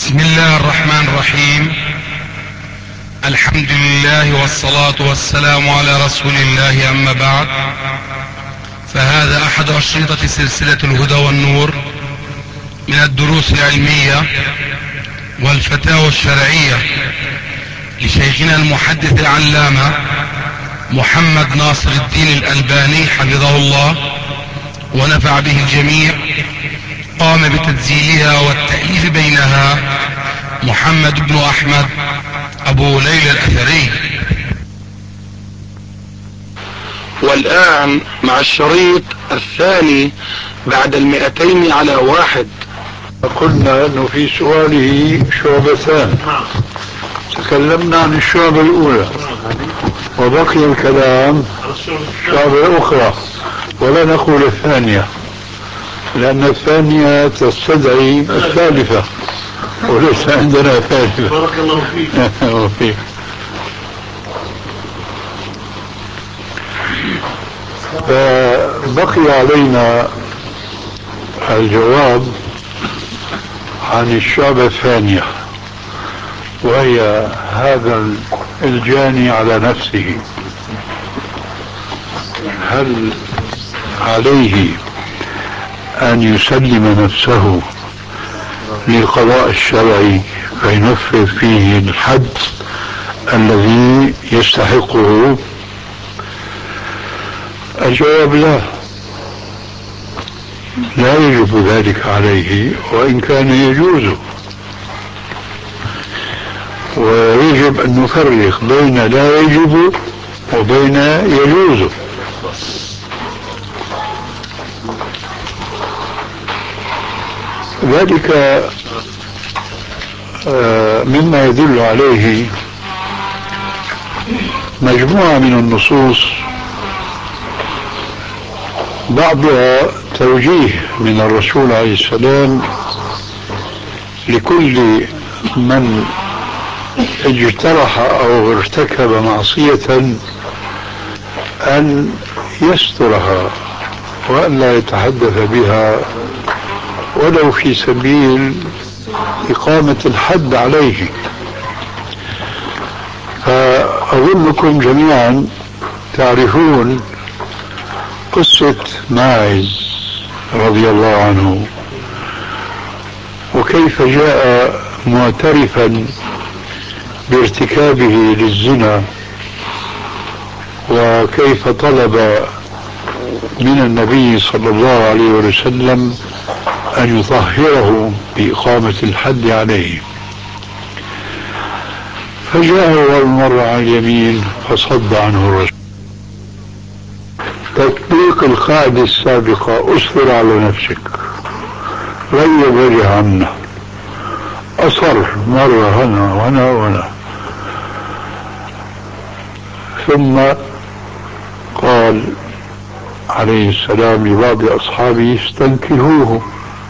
بسم الله الرحمن الرحيم. الحمد لله والصلاة والسلام على رسول الله، أما بعد، فهذا أحد أشرطة سلسلة الهدى والنور من الدروس العلمية والفتاوى الشرعية لشيخنا المحدث العلامة محمد ناصر الدين الألباني حفظه الله ونفع به الجميع. قام بتسجيلها والتأليف بينها محمد بن أحمد أبو ليلى الأثري. والآن مع الشريط الثاني بعد 200 على 1. قلنا أنه في سؤاله شعبتان، تكلمنا عن الشعبة الأولى وبقي الكلام شعبة أخرى، ولا نقول الثانية لأن الثانية تستدعي الثالثة وليس عندنا ثالثة. بارك الله فيك. فبقي علينا الجواب عن الشعبة الثانية، وهي هذا الجاني على نفسه، هل عليه أن يسلم نفسه للقضاء الشرعي فينفذ فيه الحد الذي يستحقه؟ الجواب لا يجب ذلك عليه، وإن كان يجوز. ويجب أن نفرق بين لا يجب وبين يجوز. ذلك مما يدل عليه مجموعة من النصوص، بعضها توجيه من الرسول عليه السلام لكل من اجترح أو ارتكب معصية أن يسترها وأن لا يتحدث بها ولو في سبيل إقامة الحد عليه. فأظنكم جميعا تعرفون قصة ماعز رضي الله عنه، وكيف جاء معترفا بارتكابه للزنا، وكيف طلب من النبي صلى الله عليه وسلم أن يطهره بإقامة الحد عليه. فجاء ومر على اليمين فصد عنه الرسول. تطبيق القاعدة السابقة: أصبر على نفسك، غير وجه عنا، أصر مرة هنا وهنا وهنا، ثم قال عليه السلام لبعض أصحابه: استنكهوه،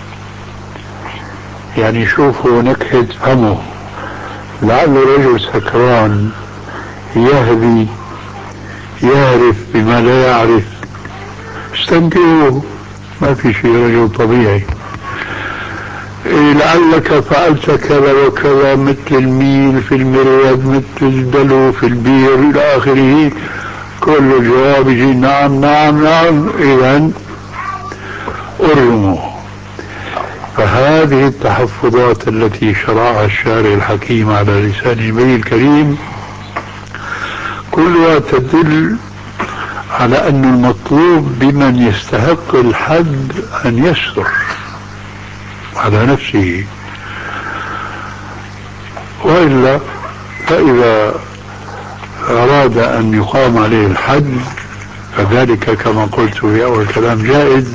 يعني شوفوا نكهة فمه، لعل رجل سكران يهدي يعرف بما لا يعرف، استنكهوه، ما في شيء، رجل طبيعي. لعلك فعلت كذا وكذا، مثل الميل في المريض، مثل الدلو في البير، إلى آخره. كل الجواب يجي نعم نعم نعم، إذن أرجموا. فهذه التحفظات التي شرعها الشارع الحكيم على لسان النبي الكريم كلها تدل على أن المطلوب بمن يستحق الحد أن يستر على نفسه، وإلا فإذا أراد أن يقام عليه الحد فذلك كما قلت في أول كلام جائز.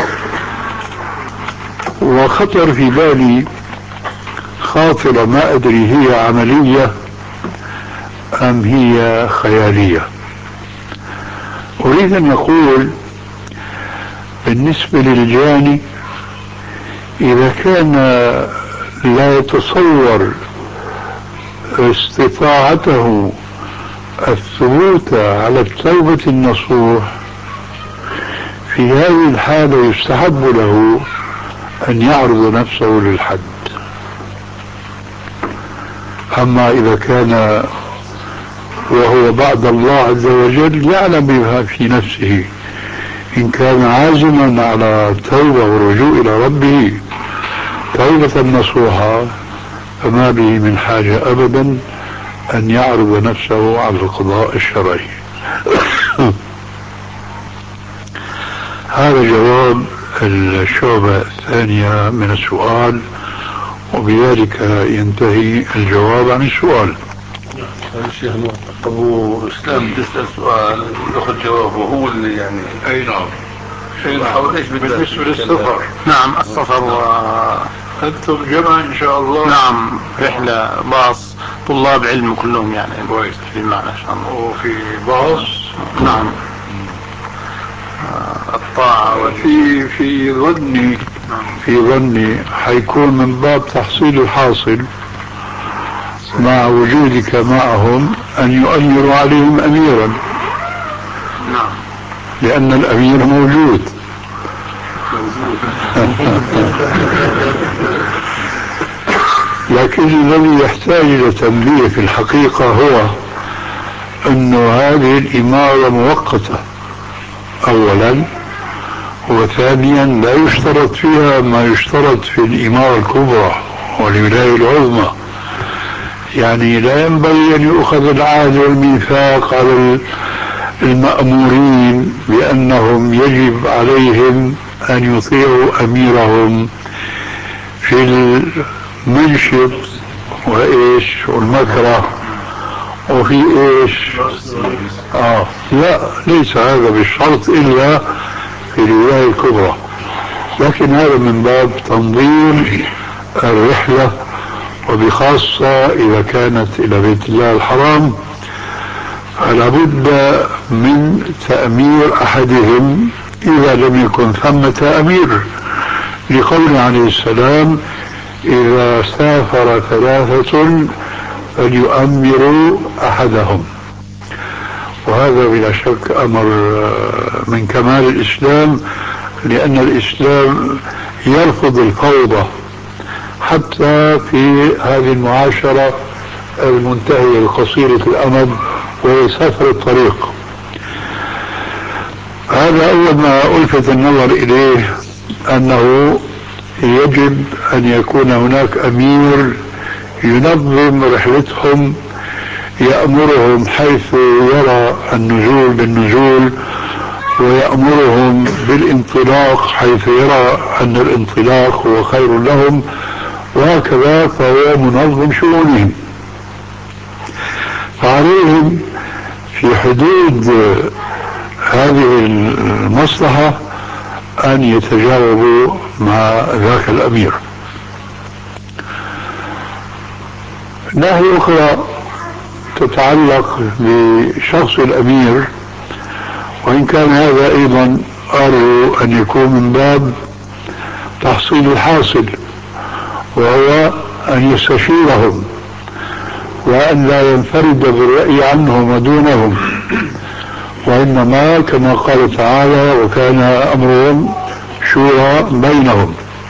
وخطر في بالي خاطرة، ما أدري هي عملية أم هي خيالية. أريد أن أقول بالنسبة للجاني، إذا كان لا يتصور استطاعته الثبوت على التوبة النصوح، في هذه الحالة يستحب له أن يعرض نفسه للحد. أما إذا كان وهو بعد الله عز وجل يعلم بها في نفسه، إن كان عازما على التوبة والرجوع إلى ربه توبة نصوحة فما به من حاجة أبدا أن يعرض نفسه على القضاء الشرعي. هذا جواب الشعبة الثانية من السؤال، وبذلك ينتهي الجواب عن السؤال. الشيخ أبو إسلام تسأل سؤال يأخذ جوابه هو اللي يعني. أي نعم. بالنسبة للسفر. نعم السفر أنتم جمع إن شاء الله. نعم رحلة باص طلاب علم كلهم يعني. كويس. في المعنى إن شاء الله. وفي باص. نعم. الطاعة في ظني حيكون من باب تحصيل الحاصل مع وجودك معهم أن يؤمروا عليهم أميرا. نعم. لأن الأمير موجود. لكن الذي يحتاج إلى تنبيه في الحقيقة هو أن هذه الإمارة مؤقتة أولا، وثانيا لا يشترط فيها ما يشترط في الإمارة الكبرى والولاية العظمى. يعني لا ينبغي أن يؤخذ العهد والميثاق على المأمورين بأنهم يجب عليهم أن يطيعوا أميرهم في المنشط وإيش والمكره وفي إيش. لا، ليس هذا بالشرط إلا في الولاية الكبرى، لكن هذا من باب تنظيم الرحلة، وبخاصة إذا كانت إلى بيت الله الحرام فلا بد من تأمير أحدهم إذا لم يكن ثمة أمير، لقوله عليه السلام: إذا سافر ثلاثة فليؤمروا أحدهم. وهذا بلا شك أمر من كمال الإسلام، لأن الإسلام يرفض الفوضى حتى في هذه المعاشرة المنتهية القصيرة الأمد وهي سفر الطريق. هذا أول ما ألفت النظر إليه، أنه يجب أن يكون هناك أمير ينظم رحلتهم، يأمرهم حيث يرى النزول بالنزول، ويأمرهم بالانطلاق حيث يرى أن الانطلاق هو خير لهم، وهكذا فهو منظم شؤونهم. فعليهم في حدود هذه المصلحة أن يتجاوبوا مع ذاك الأمير. ناحية أخرى تتعلق بشخص الأمير، وإن كان هذا أيضا أرجو أن يكون من باب تحصيل الحاصل، وهو أن يستشيرهم وأن لا ينفرد بالرأي عنهم ودونهم، وإنما كما قال تعالى: وكان أمرهم شورى بينهم.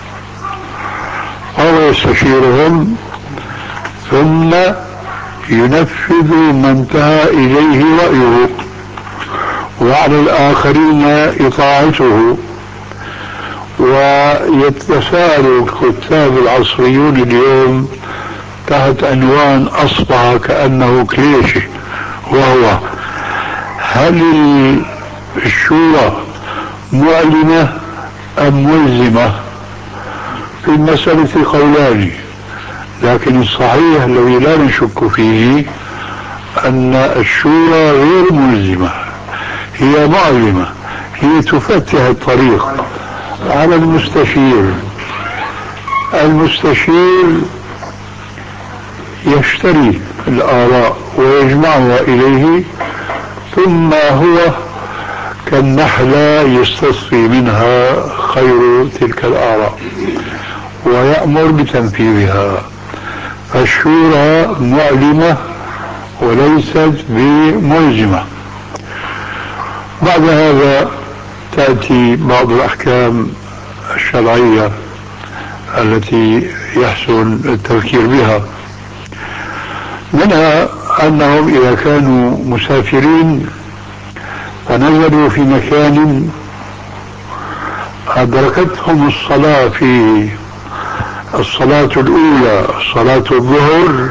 وهو يستشيرهم ثم ينفذ ما انتهى إليه رأيه، وعلى الآخرين إطاعته. ويتساءل الكتاب العصريون اليوم تحت عنوان أصبح كأنه كليشي، وهو: هل الشورى معلنة أم ملزمة؟ في المسألة قولان، لكن الصحيح الذي لا نشك فيه أن الشورى غير ملزمة، هي معلمة، هي تفتح الطريق على المستشير. المستشير يشتري الآراء ويجمعها إليه، ثم هو كالنحلة يستصفي منها خير تلك الآراء ويأمر بتنفيذها. الشورى معلمة وليست بملزمة. بعد هذا تأتي بعض الأحكام الشرعية التي يحسن التفكير بها. منها أنهم إذا كانوا مسافرين ونزلوا في مكان أدركتهم الصلاة في الصلاة الأولى صلاة الظهر،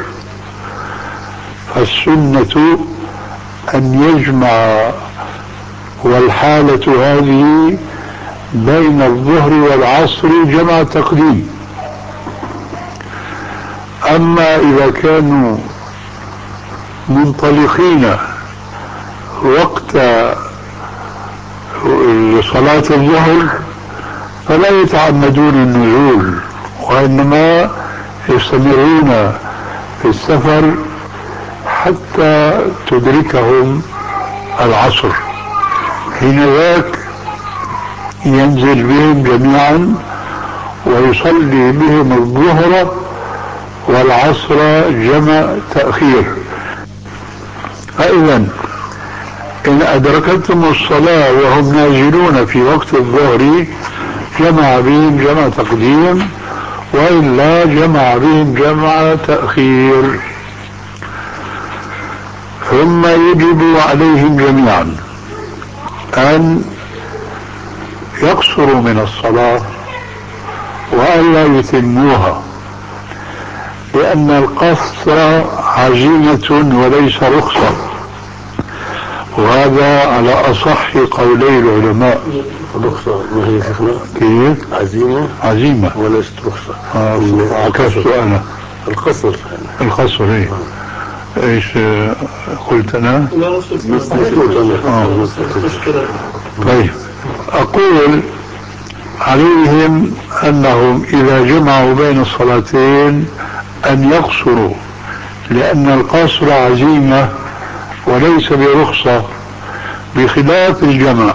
فالسنة أن يجمع والحالة هذه بين الظهر والعصر جمع تقديم. أما إذا كانوا منطلقين وقت صلاة الظهر فلا يتعمدون النزول، وإنما يستمرون في السفر حتى تدركهم العصر، حينذاك ينزل بهم جميعا ويصلي بهم الظهر والعصر جمع تأخير. فإذا إن أدركتهم الصلاة وهم نازلون في وقت الظهر جمع بهم جمع تقديم، وإلا جمع بهم جمع تأخير. ثم يجب عليهم جميعا أن يقصروا من الصلاة وألا يتموها، لأن القصر عزيمة وليس رخصة، وهذا على أصح قولي العلماء. رخصة ما هي شيخنا؟ كيف؟ عزيمة وليست رخصة. عكست أنا القصر إيه؟ ايش قلت انا؟ طيب، اقول عليهم انهم اذا جمعوا بين الصلاتين ان يقصروا، لان القصر عزيمة وليس برخصة، بخلاف الجمع.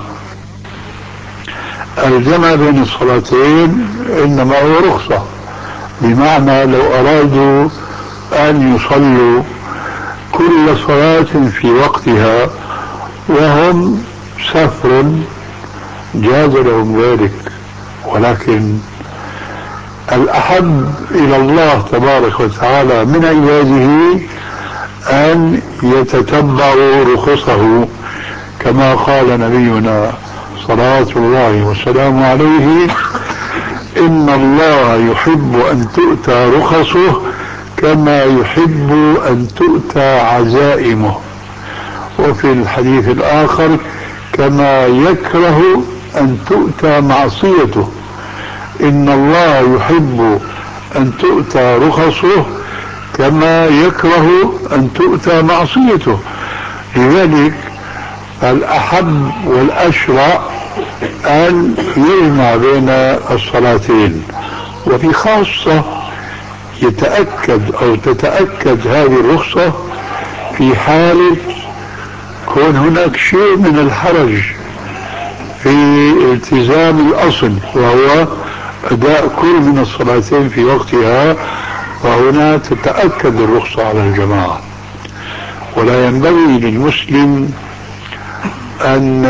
الجمع بين الصلاتين انما هو رخصة، بمعنى لو ارادوا ان يصلوا كل صلاة في وقتها وهم سفر جاز لهم ذلك، ولكن الأحب إلى الله تبارك وتعالى من عباده أن يتتبعوا رخصه، كما قال نبينا صلوات الله وسلامه عليه: إن الله يحب أن تؤتى رخصه كما يحب أن تؤتى عزائمه. وفي الحديث الآخر: كما يكره أن تؤتى معصيته. إن الله يحب أن تؤتى رخصه كما يكره أن تؤتى معصيته. لذلك الأحب والأشرع أن يجمع بين الصلاتين، وفي خاصة يتأكد أو تتأكد هذه الرخصة في حالة كون هناك شيء من الحرج في التزام الأصل، وهو أداء كل من الصلاتين في وقتها، وهنا تتأكد الرخصة على الجماعة. ولا ينبغي للمسلم أن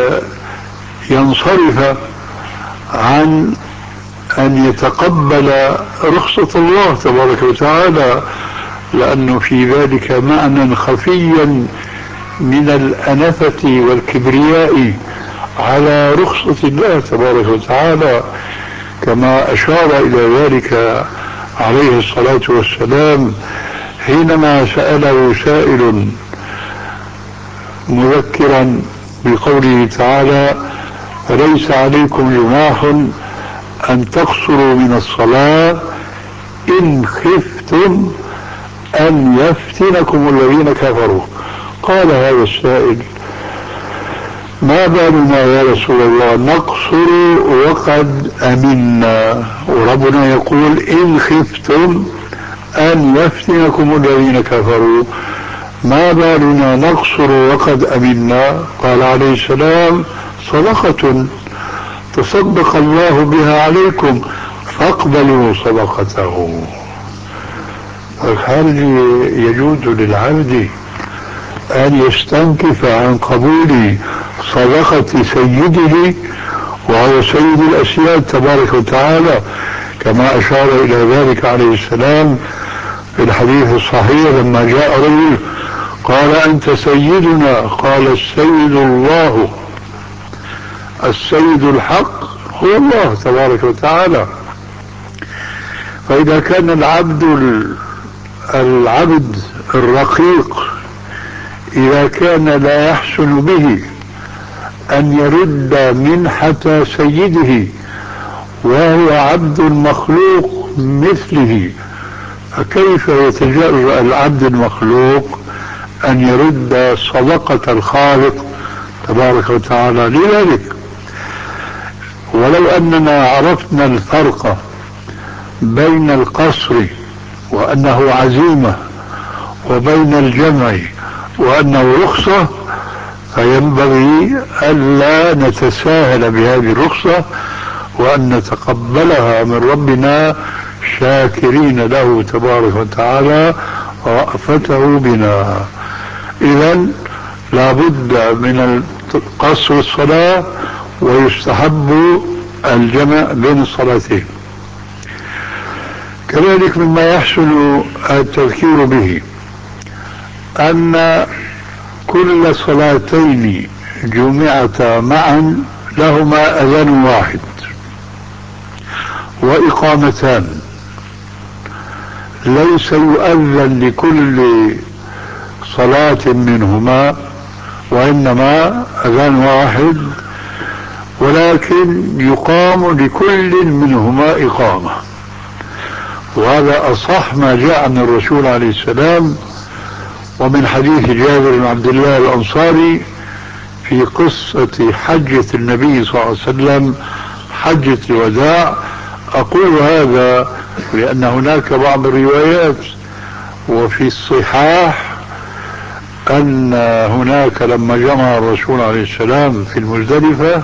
ينصرف عن أن يتقبل رخصة الله تبارك وتعالى، لأنه في ذلك معنى خفيا من الأنفة والكبرياء على رخصة الله تبارك وتعالى، كما أشار إلى ذلك عليه الصلاة والسلام حينما سأله سائل مذكرا بقوله تعالى: فليس عليكم جناح أن تقصروا من الصلاة إن خفتم أن يفتنكم الذين كفروا. قال هذا السائل: ما بالنا يا رسول الله نقصر وقد أمنا، وربنا يقول: إن خفتم أن يفتنكم الذين كفروا، ما بالنا نقصر وقد أمنا؟ قال عليه السلام: صدقة تصدق الله بها عليكم فاقبلوا صدقته. هل يجوز للعبد أن يستنكف عن قبول صدقة سيده وهو سيد الأسياد تبارك وتعالى، كما أشار إلى ذلك عليه السلام في في الحديث الصحيح لما جاء رجل قال أنت سيدنا، قال السيد الله، السيد الحق هو الله تبارك وتعالى. فإذا كان العبد الرقيق إذا كان لا يحسن به أن يرد منحة سيده وهو عبد مخلوق مثله، فكيف يتجرأ العبد المخلوق أن يرد صدقة الخالق تبارك وتعالى؟ لذلك ولو أننا عرفنا الفرق بين القصر وأنه عزيمة وبين الجمع وأنه رخصة، فينبغي ألا نتساهل بهذه الرخصة وأن نتقبلها من ربنا شاكرين له تبارك وتعالى رأفته بنا. إذن لا بد من قصر الصلاة، ويستحب الجمع بين الصلاتين. كذلك مما يحسن التذكير به أن كل صلاتين جمعتا معا لهما أذان واحد وإقامتان، ليس يؤذن لكل صلاة منهما، وإنما أذان واحد، ولكن يقام لكل منهما إقامة. وهذا أصح ما جاء عن الرسول عليه السلام. ومن حديث جابر بن عبد الله الأنصاري في قصة حجة النبي صلى الله عليه وسلم، حجة الوداع، أقول هذا لأن هناك بعض الروايات وفي الصحاح أن هناك لما جمع الرسول عليه السلام في المزدلفة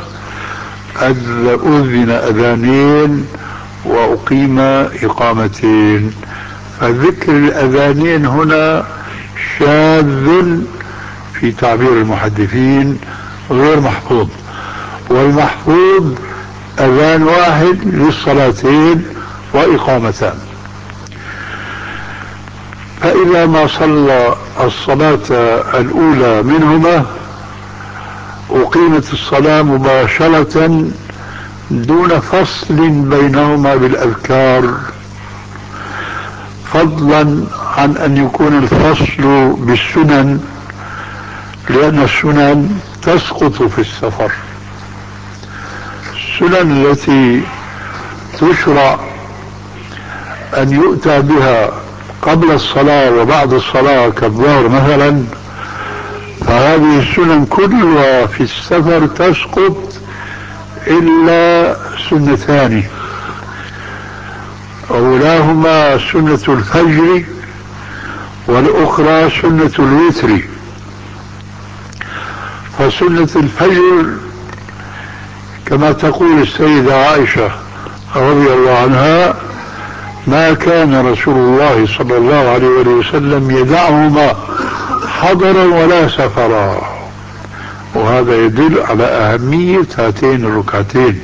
أذن أذانين وأقيم إقامتين، فذكر الأذانين هنا شاذ في تعبير المحدثين غير محفوظ، والمحفوظ أذان واحد للصلاتين وإقامتان. فإذا ما صلى الصلاة الأولى منهما أقيمت الصلاة مباشرة دون فصل بينهما بالأذكار، فضلا عن أن يكون الفصل بالسنن، لأن السنن تسقط في السفر. السنن التي تشرع أن يؤتى بها قبل الصلاة وبعد الصلاة كالظهر مثلا، فهذه السنن كلها في السفر تسقط إلا سنتان، أولاهما سنة الفجر والأخرى سنة الوتر. فسنة الفجر كما تقول السيدة عائشة رضي الله عنها: ما كان رسول الله صلى الله عليه وسلم يدعهما حضرا ولا سفرا. وهذا يدل على أهمية هاتين الركعتين،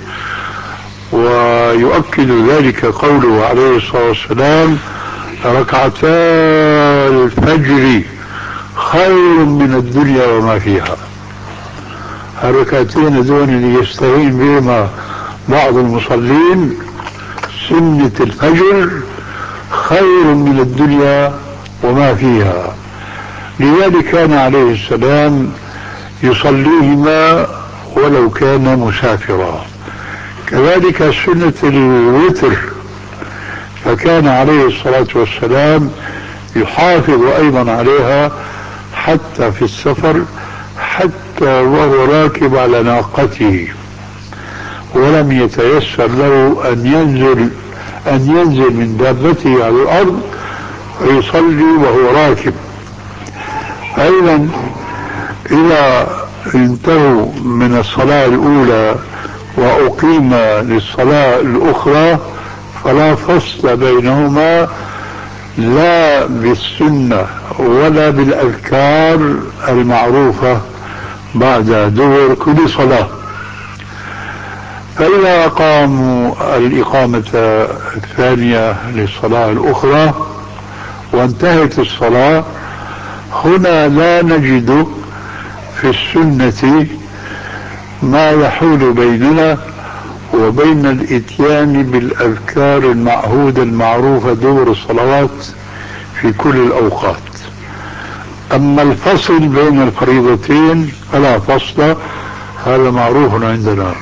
ويؤكد ذلك قوله عليه الصلاة والسلام: ركعتا الفجر خير من الدنيا وما فيها. الركعتين دون اللي يستهين بهما بعض المصلين، سنة الفجر خير من الدنيا وما فيها. لذلك كان عليه السلام يصليهما ولو كان مسافرا. كذلك سنة الوتر، فكان عليه الصلاة والسلام يحافظ أيضا عليها حتى في السفر، حتى وهو راكب على ناقته، ولم يتيسر له أن ينزل من دابته على الأرض ويصلي وهو راكب. أيضا إذا انتهوا من الصلاة الأولى وأقيم للصلاة الأخرى فلا فصل بينهما، لا بالسنة ولا بالأذكار المعروفة بعد دبر كل صلاة. فإذا أقاموا الإقامة الثانية للصلاة الأخرى وانتهت الصلاة، هنا لا نجد في السنة ما يحول بيننا وبين الاتيان بالأذكار المعهودة المعروفة دور الصلوات في كل الأوقات. أما الفصل بين الفريضتين فلا فصل، هذا معروف عندنا.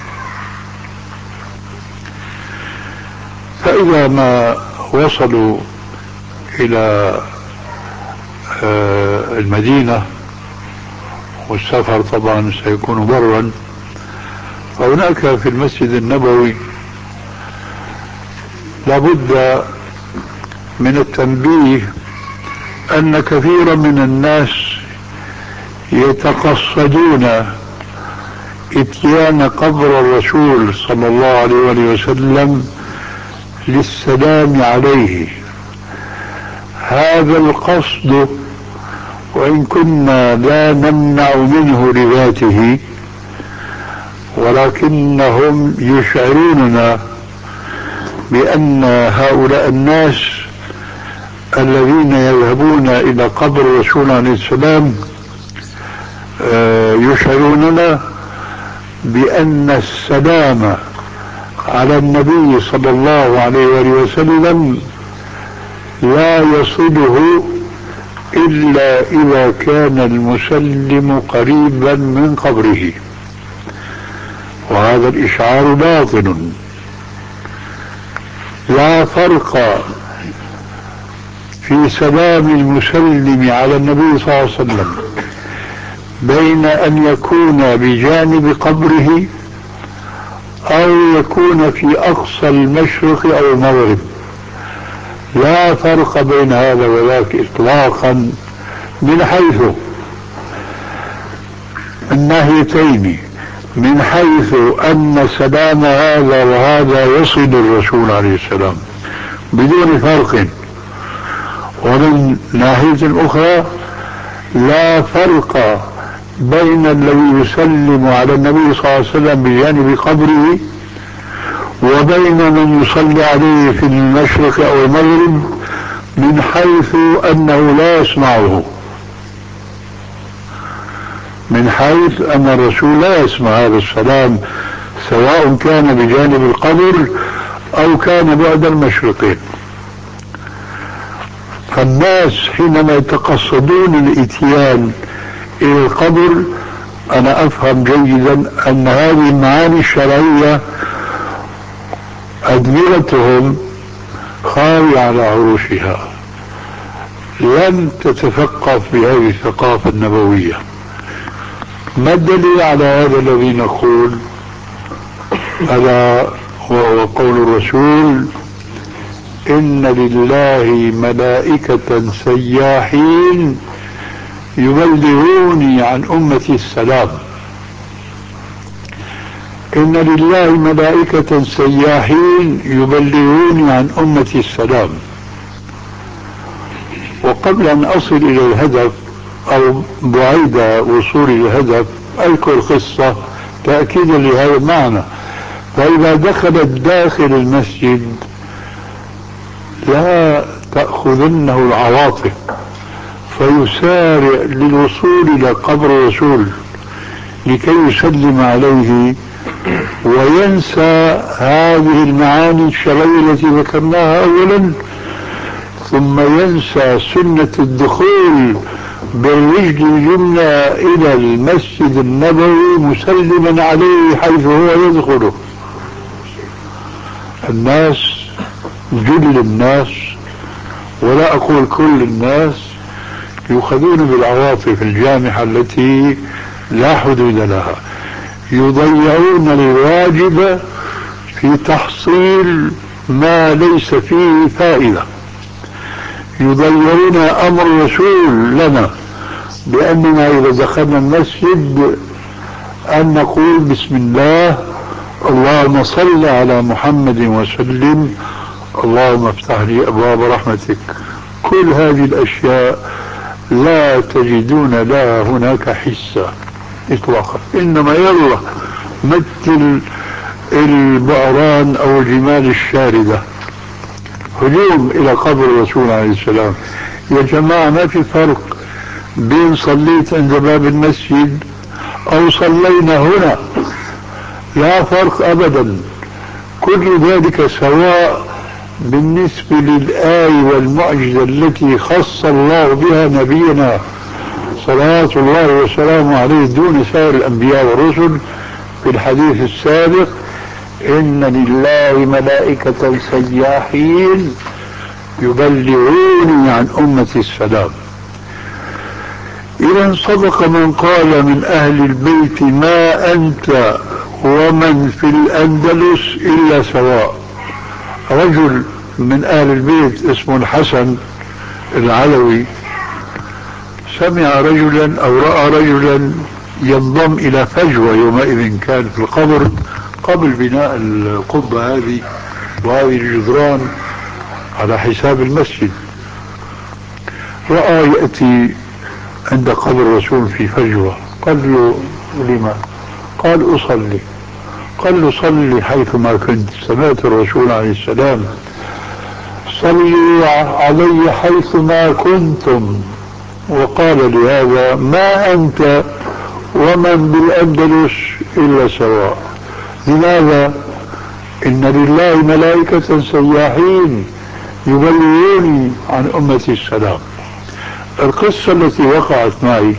فإذا ما وصلوا إلى المدينة، والسفر طبعا سيكون برا، فهناك في المسجد النبوي لابد من التنبيه أن كثيرا من الناس يتقصدون اتيان قبر الرسول صلى الله عليه وسلم للسلام عليه. هذا القصد وإن كنا لا نمنع منه لذاته، ولكنهم يشعروننا بأن هؤلاء الناس الذين يذهبون إلى قبر الرسول عليه السلام يشعروننا بأن السلام على النبي صلى الله عليه وسلم لا يصله إلا إذا كان المسلم قريبا من قبره، وهذا الإشعار باطل. لا فرق في سلام المسلم على النبي صلى الله عليه وسلم بين أن يكون بجانب قبره أو يكون في أقصى المشرق أو المغرب، لا فرق بين هذا وذاك إطلاقا من حيث الناحيتين، من حيث أن سلام هذا وهذا يصل الرسول عليه السلام بدون فرق، ومن ناحية أخرى لا فرق بين الذي يسلم على النبي صلى الله عليه وسلم بجانب قبره وبين من يصلي عليه في المشرق أو المغرب من حيث أنه لا يسمعه، من حيث أن الرسول لا يسمع هذا السلام سواء كان بجانب القبر أو كان بعد المشرقين. فالناس حينما يتقصدون الاتيان إلى القبر أنا أفهم جيدا أن هذه المعاني الشرعية أدمغتهم خاوية على عروشها، لم تتثقف بهذه الثقافة النبوية. ما الدليل على هذا الذي نقول؟ ألا وهو قول الرسول: إن لله ملائكة سياحين يبلغوني عن أمتي السلام. إن لله ملائكة سياحين يبلغوني عن أمتي السلام. وقبل أن أصل إلى الهدف أو بعيد وصول الهدف أذكر قصة تأكيدا لهذا المعنى. فإذا دخلت داخل المسجد لا تأخذنه العواطف فيسارع للوصول إلى قبر الرسول لكي يسلم عليه وينسى هذه المعاني الشرعية التي ذكرناها أولا، ثم ينسى سنة الدخول بالرجل اليمنى إلى المسجد النبوي مسلما عليه حيث هو يدخله. الناس، جل الناس ولا أقول كل الناس، يؤخذون بالعواطف الجامحة التي لا حدود لها، يضيعون الواجب في تحصيل ما ليس فيه فائدة، يضيعون أمر الرسول لنا بأننا إذا دخلنا المسجد أن نقول بسم الله اللهم صل على محمد وسلم اللهم افتح لي أبواب رحمتك. كل هذه الأشياء لا تجدون لها هناك حسة إطلاقا، إنما يلا مثل البعران أو الجمال الشاردة هجوم إلى قبر الرسول عليه السلام، يا جماعة ما في فرق بين صليت عند باب المسجد أو صلينا هنا، لا فرق أبدا، كل ذلك سواء بالنسبة للآية والمعجزة التي خص الله بها نبينا صلوات الله وسلامه عليه دون سائر الأنبياء والرسل. في الحديث السابق إن لله ملائكة سياحين يبلغوني عن أمة السلام. إذا صدق من قال من أهل البيت ما أنت ومن في الأندلس إلا سواء. رجل من أهل البيت اسمه الحسن العلوي سمع رجلا أو رأى رجلا ينضم إلى فجوة، يومئذ كان في القبر قبل بناء القبة هذه وهذه الجدران على حساب المسجد، رأى يأتي عند قبر الرسول في فجوة، قال له لما؟ قال أصلي. قال له صلي حيثما كنت، سمعت الرسول عليه السلام صلوا علي حيثما كنتم، وقال لهذا ما أنت ومن بالأندلس إلا سواء. لماذا؟ إن لله ملائكة سياحين يبلغوني عن أمة السلام. القصة التي وقعت معي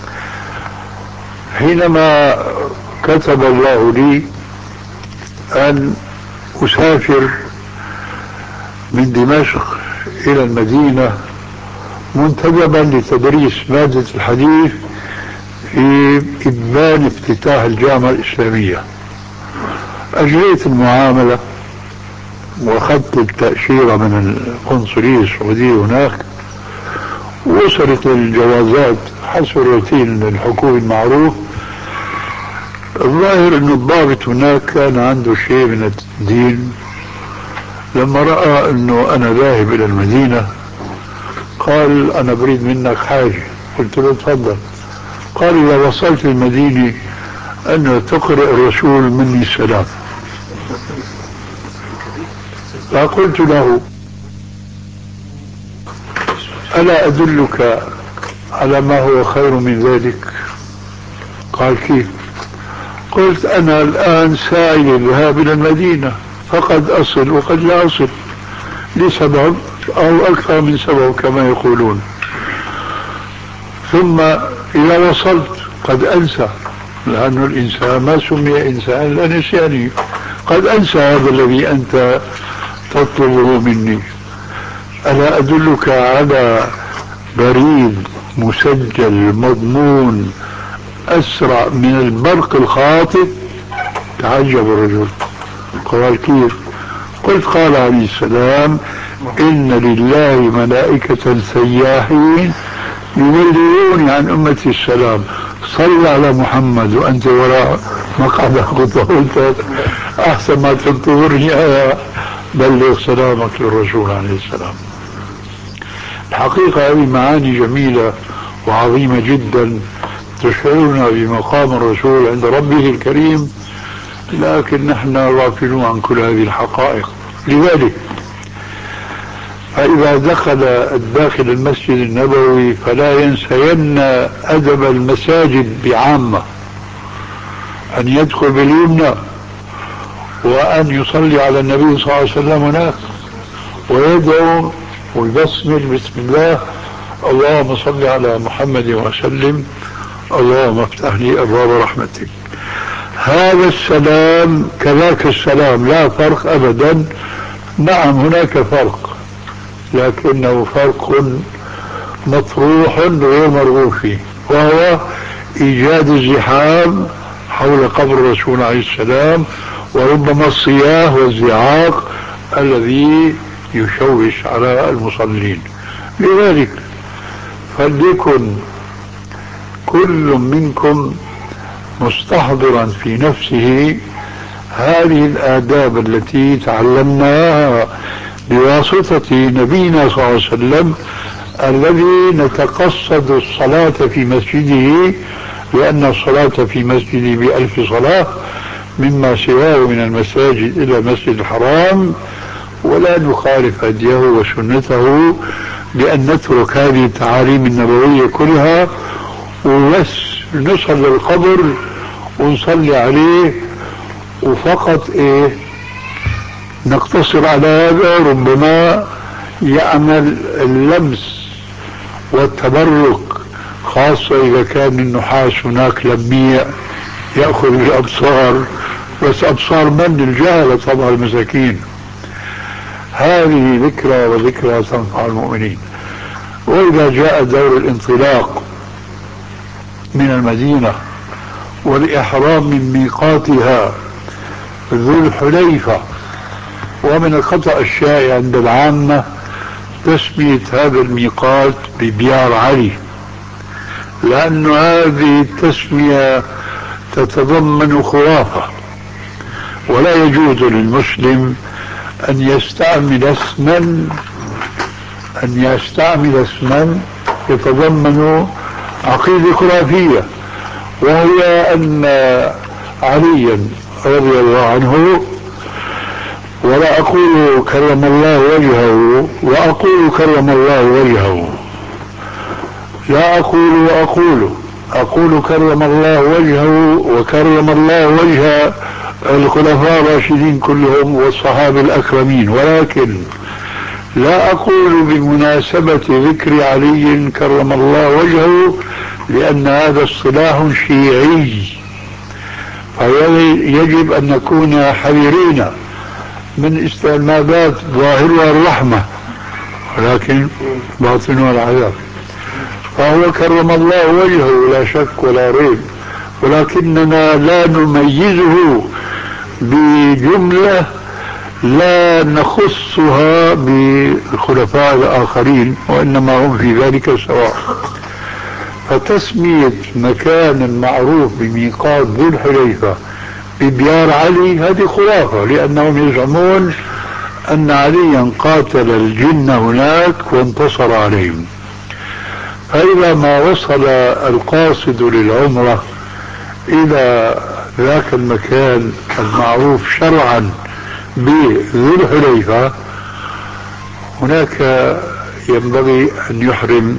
حينما كتب الله لي أن أسافر من دمشق إلى المدينة منتدبا لتدريس مادة الحديث في إبان افتتاح الجامعة الإسلامية. أجريت المعاملة وأخذت التأشيرة من القنصلية السعودية هناك، وصلت الجوازات حسب الروتين الحكومي المعروف. الظاهر أن الضابط هناك كان عنده شيء من الدين، لما رأى أنه أنا ذاهب إلى المدينة قال أنا بريد منك حاجة. قلت له تفضل. قال إذا وصلت المدينة أن تقرأ الرسول مني السلام. فقلت له ألا أدلك على ما هو خير من ذلك؟ قال كيف؟ قلت أنا الآن ساعي للذهاب إلى المدينة، فقد أصل وقد لا أصل لسبب أو أكثر من سبب كما يقولون، ثم إذا وصلت قد أنسى، لأن الإنسان ما سمي إنسان إلا نسياني، قد أنسى هذا الذي أنت تطلبه مني. ألا أدلك على بريد مسجل مضمون أسرع من البرق الخاطف؟ تعجب الرجل. قال كيف؟ قلت قال عليه السلام إن لله ملائكة سياحين يبلغوني عن أمة السلام، صل على محمد وأنت وراء مقعد خطوتك أحسن ما تنتظرني بلغ سلامك للرسول عليه السلام. الحقيقة هذه معاني جميلة وعظيمة جدا تشعرنا بمقام الرسول عند ربه الكريم، لكن نحن غافلون عن كل هذه الحقائق. لذلك فإذا دخل الداخل المسجد النبوي فلا ينسين أدب المساجد بعامة، أن يدخل باليمنى وأن يصلي على النبي صلى الله عليه وسلم هناك ويدعو ويبسمل بسم الله اللهم صل على محمد وسلم اللهم افتح لي أبواب رحمتك. هذا السلام كذاك السلام لا فرق أبدا. نعم هناك فرق، لكنه فرق مطروح غير مرغوب فيه، وهو إيجاد الزحام حول قبر الرسول عليه السلام، وربما الصياح والزعاق الذي يشوش على المصلين. لذلك فليكن كل منكم مستحضرا في نفسه هذه الآداب التي تعلمناها بواسطة نبينا صلى الله عليه وسلم الذي نتقصد الصلاة في مسجده، لأن الصلاة في مسجده ب1000 صلاة مما سواه من المساجد إلى المسجد الحرام، ولا نخالف هديه وسنته بأن نترك هذه التعاليم النبوية كلها وبس نصل للقبر ونصلي عليه وفقط نقتصر على هذا، ربما يعمل اللمس والتبرك، خاصة إذا كان النحاس هناك لميع يأخذ بالأبصار، بس أبصار من؟ الجهلة طبعا المساكين. هذه ذكرى وذكرى تنفع المؤمنين. وإذا جاء دور الانطلاق من المدينة والإحرام من ميقاتها ذو الحليفة، ومن الخطأ الشائع عند العامة تسمية هذا الميقات ببيار علي، لأن هذه التسمية تتضمن خرافة، ولا يجوز للمسلم أن يستعمل اسما يتضمن عقيدة خرافية، وهي أن عليا رضي الله عنه، ولا أقول كرم الله وجهه وأقول كرم الله وجهه، لا أقول كرم الله وجهه وكرم الله وجه الخلفاء الراشدين كلهم والصحابة الأكرمين، ولكن لا أقول بمناسبة ذكر علي كرم الله وجهه، لأن هذا اصطلاح شيعي، فيجب أن نكون حذرين من استعمالات ظاهرها الرحمة ولكن باطنها العذاب. فهو كرم الله وجهه لا شك ولا ريب، ولكننا لا نميزه بجملة لا نخصها بالخلفاء الآخرين، وإنما هم في ذلك سواء. فتسمية مكان معروف بميقات ذو الحليفة ببيار علي هذه خرافة، لأنهم يزعمون أن عليا قاتل الجن هناك وانتصر عليهم. فإذا ما وصل القاصد للعمرة إلى ذاك المكان المعروف شرعا بذو الحليفة، هناك ينبغي أن يحرم.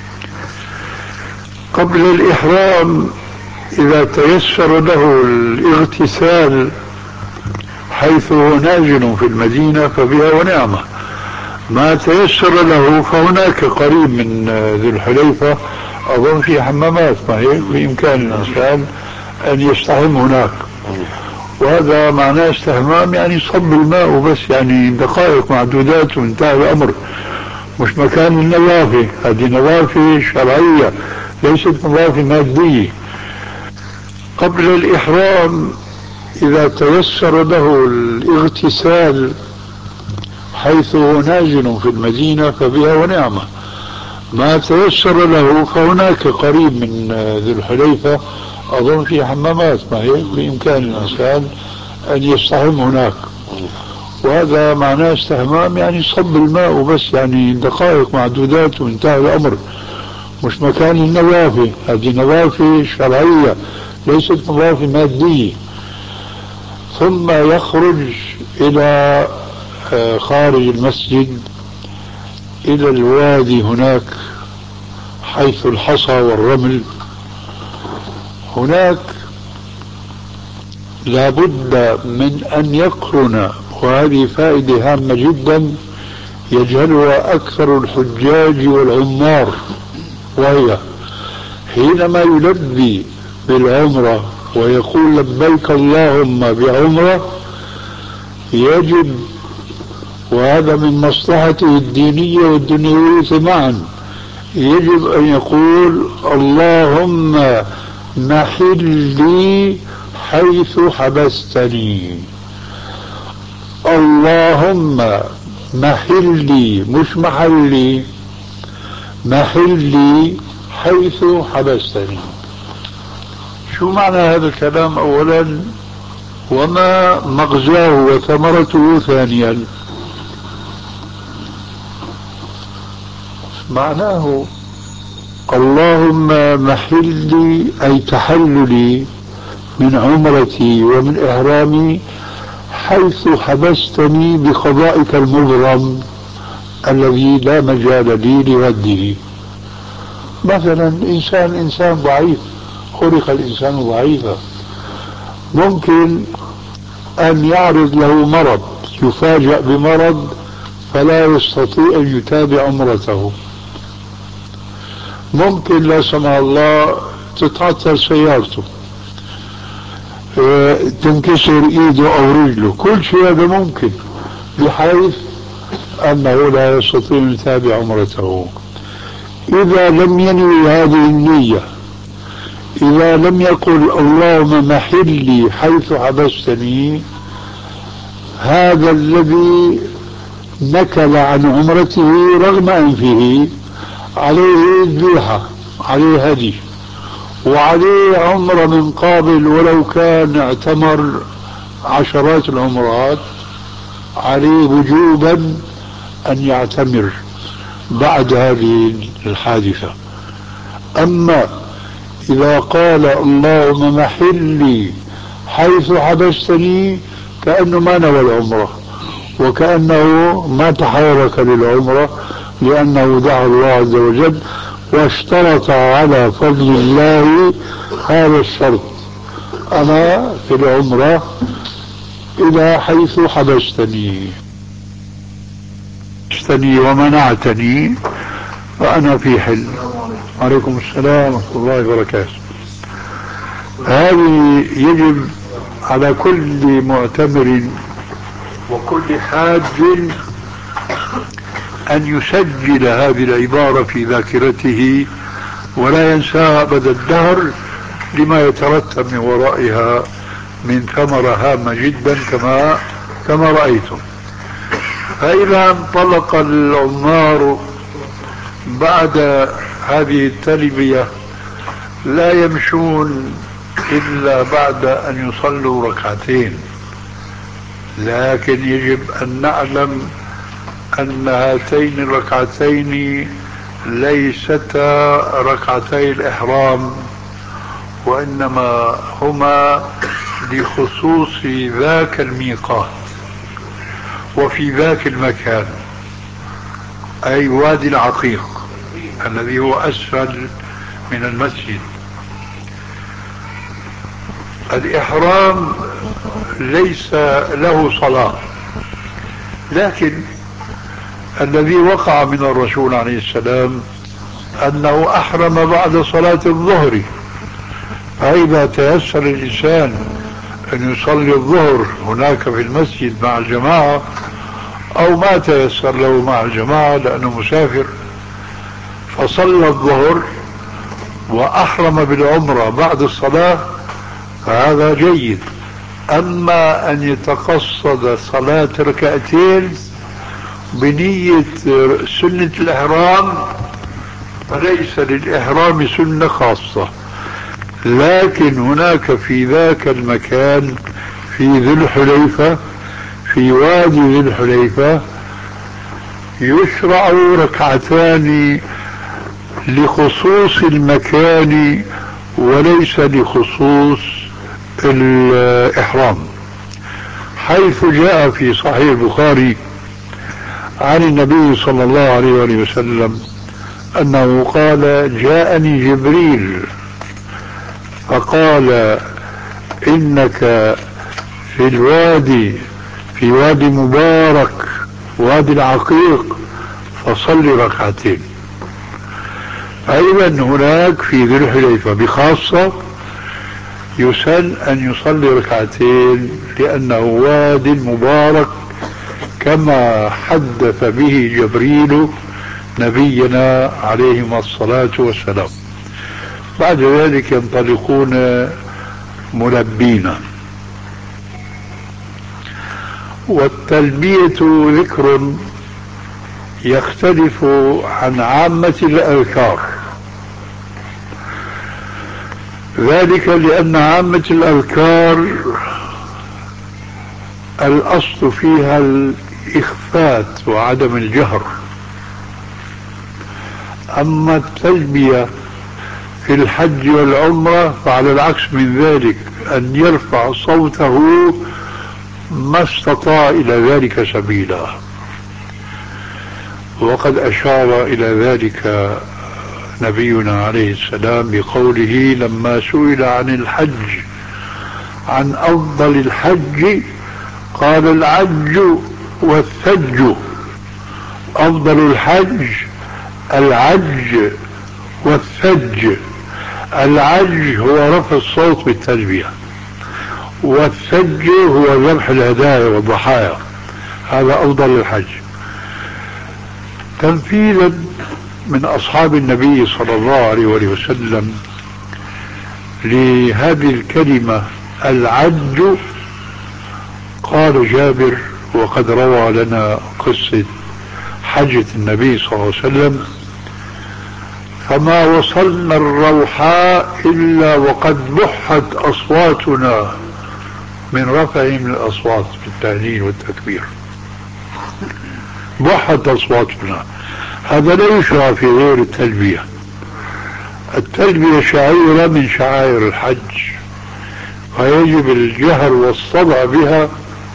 قبل الإحرام إذا تيسر له الاغتسال حيث هو نازل في المدينة فبها ونعمة، ما تيسر له فهناك قريب من ذي الحليفة أظن في حمامات، ما هي بإمكان الإنسان أن يستحم هناك، وهذا معناه استحمام يعني صب الماء وبس، يعني دقائق معدودات وانتهى الأمر، مش مكان النظافة، هذه نظافة شرعية ليست نظافة مادية. قبل الإحرام إذا تيسر له الاغتسال حيث هو نازل في المدينة فبها ونعمة، ما تيسر له فهناك قريب من ذي الحليفة أظن في حمامات، ما هي بإمكان الإنسان أن يستحم هناك، وهذا معناه استحمام يعني صب الماء وبس، يعني دقائق معدودات وانتهى الأمر، مش مكان النظافة، هذه نظافة شرعية ليست نظافة مادية. ثم يخرج إلى خارج المسجد إلى الوادي هناك حيث الحصى والرمل، هناك لابد من أن يقرن، وهذه فائدة هامة جدا يجهلها أكثر الحجاج والعمار، وهي حينما يلبي بالعمرة ويقول لبيك اللهم بعمرة يجب، وهذا من مصلحته الدينية والدنيوية معا، يجب أن يقول اللهم محلي حيث حبستني، اللهم محلي مش محلي، محلي حيث حبستني. شو معنى هذا الكلام أولا، وما مغزاه وثمرته ثانيا؟ معناه اللهم محلي أي تحللي من عمرتي ومن إحرامي حيث حبستني بقضائك المبرم، الذي لا مجال لي لرده. مثلا إنسان ضعيف، خلق الإنسان ضعيفا، ممكن أن يعرض له مرض، يفاجأ بمرض فلا يستطيع أن يتابع عمرته. ممكن لا سمح الله تتعطل سيارته، تنكسر ايده او رجله، كل شيء هذا ممكن، بحيث انه لا يستطيع ان يتابع عمرته. اذا لم ينوي هذه النية، اذا لم يقل اللهم محلي حيث حبستني، هذا الذي نكل عن عمرته رغم انفه عليه ذبيحة، عليه هدي، وعليه عمرة من قابل، ولو كان اعتمر عشرات العمرات عليه وجوبا أن يعتمر بعد هذه الحادثة. أما إذا قال اللهم محلي حيث حبستني، كأنه ما نوى العمرة، وكأنه ما تحرك للعمرة، لأنه دعا الله عز وجل واشترط على فضل الله هذا الشرط: أنا في العمرة إلى حيث حبستني ومنعتني فأنا في حل. عليكم السلام ورحمة الله وبركاته. هذه يجب على كل معتمر وكل حاج أن يسجل هذه العبارة في ذاكرته ولا ينساها أبد الدهر، لما يترتب من ورائها من ثمرة هامة جدا كما رأيتم. فإذا انطلق العمار بعد هذه التلبية لا يمشون إلا بعد أن يصلوا ركعتين، لكن يجب أن نعلم أن هاتين الركعتين ليستا ركعتي الإحرام، وإنما هما لخصوص ذاك الميقات وفي ذاك المكان، أي وادي العقيق الذي هو أسفل من المسجد. الإحرام ليس له صلاة، لكن الذي وقع من الرسول عليه السلام أنه أحرم بعد صلاة الظهر، فإذا تيسر الإنسان أن يصلي الظهر هناك في المسجد مع الجماعة، أو ما تيسر له مع الجماعة لأنه مسافر، فصلى الظهر وأحرم بالعمرة بعد الصلاة، فهذا جيد. أما أن يتقصد صلاة ركعتين بنية سنة الإحرام فليس للإحرام سنة خاصة، لكن هناك في ذاك المكان في ذي الحليفة، في وادي ذي الحليفة، يشرع ركعتان لخصوص المكان وليس لخصوص الإحرام، حيث جاء في صحيح البخاري عن النبي صلى الله عليه وسلم أنه قال: جاءني جبريل فقال: إنك في وادي مبارك، وادي العقيق، فصل ركعتين. أيضا هناك في ذي الحليفة بخاصة يسن أن يصلي ركعتين، لأنه واد مبارك كما حدث به جبريل نبينا عليهما الصلاة والسلام. بعد ذلك ينطلقون ملبين. والتلبية ذكر يختلف عن عامة الأذكار، ذلك لأن عامة الأذكار الأصل فيها الإخفات وعدم الجهر، أما التلبية في الحج والعمرة فعلى العكس من ذلك، أن يرفع صوته ما استطاع إلى ذلك سبيلا. وقد أشار إلى ذلك نبينا عليه السلام بقوله لما سئل عن الحج، عن أفضل الحج، قال العج والثج. أفضل الحج العج والثج. العج هو رفع الصوت بالتلبية، والثج هو ذبح الهدايا والضحايا، هذا أفضل الحج. تنفيذا من أصحاب النبي صلى الله عليه وسلم لهذه الكلمة العج، قال جابر وقد روى لنا قصة حجة النبي صلى الله عليه وسلم: فما وصلنا الروحاء إلا وقد بحت أصواتنا من رفعهم الأصوات بالتهليل والتكبير. بحت أصواتنا، هذا لا يشرع في غير التلبية. التلبية شعيرة من شعائر الحج، فيجب الجهر والصدع بها.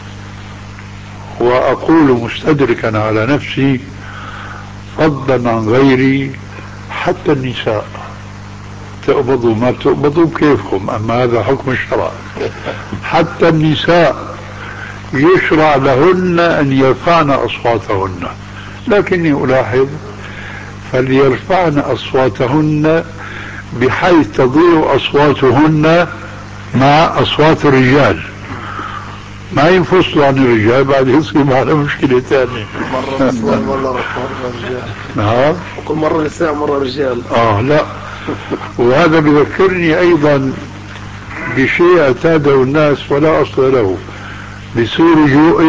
وأقول مستدركا على نفسي فضلا عن غيري، حتى النساء تقبضوا ما تقبضوا بكيفكم، أما هذا حكم الشرع. حتى النساء يشرع لهن أن يرفعن أصواتهن، لكني ألاحظ فليرفعن أصواتهن بحيث تضيع أصواتهن مع أصوات الرجال، ما ينفصلوا عن الرجال بعد يصير معنا مشكلة ثانية. مرة نساء مرة رجال. نعم، كل مرة نساء مرة رجال. لا. وهذا بذكرني أيضا بشيء اعتاده الناس ولا أصل له، بيصيروا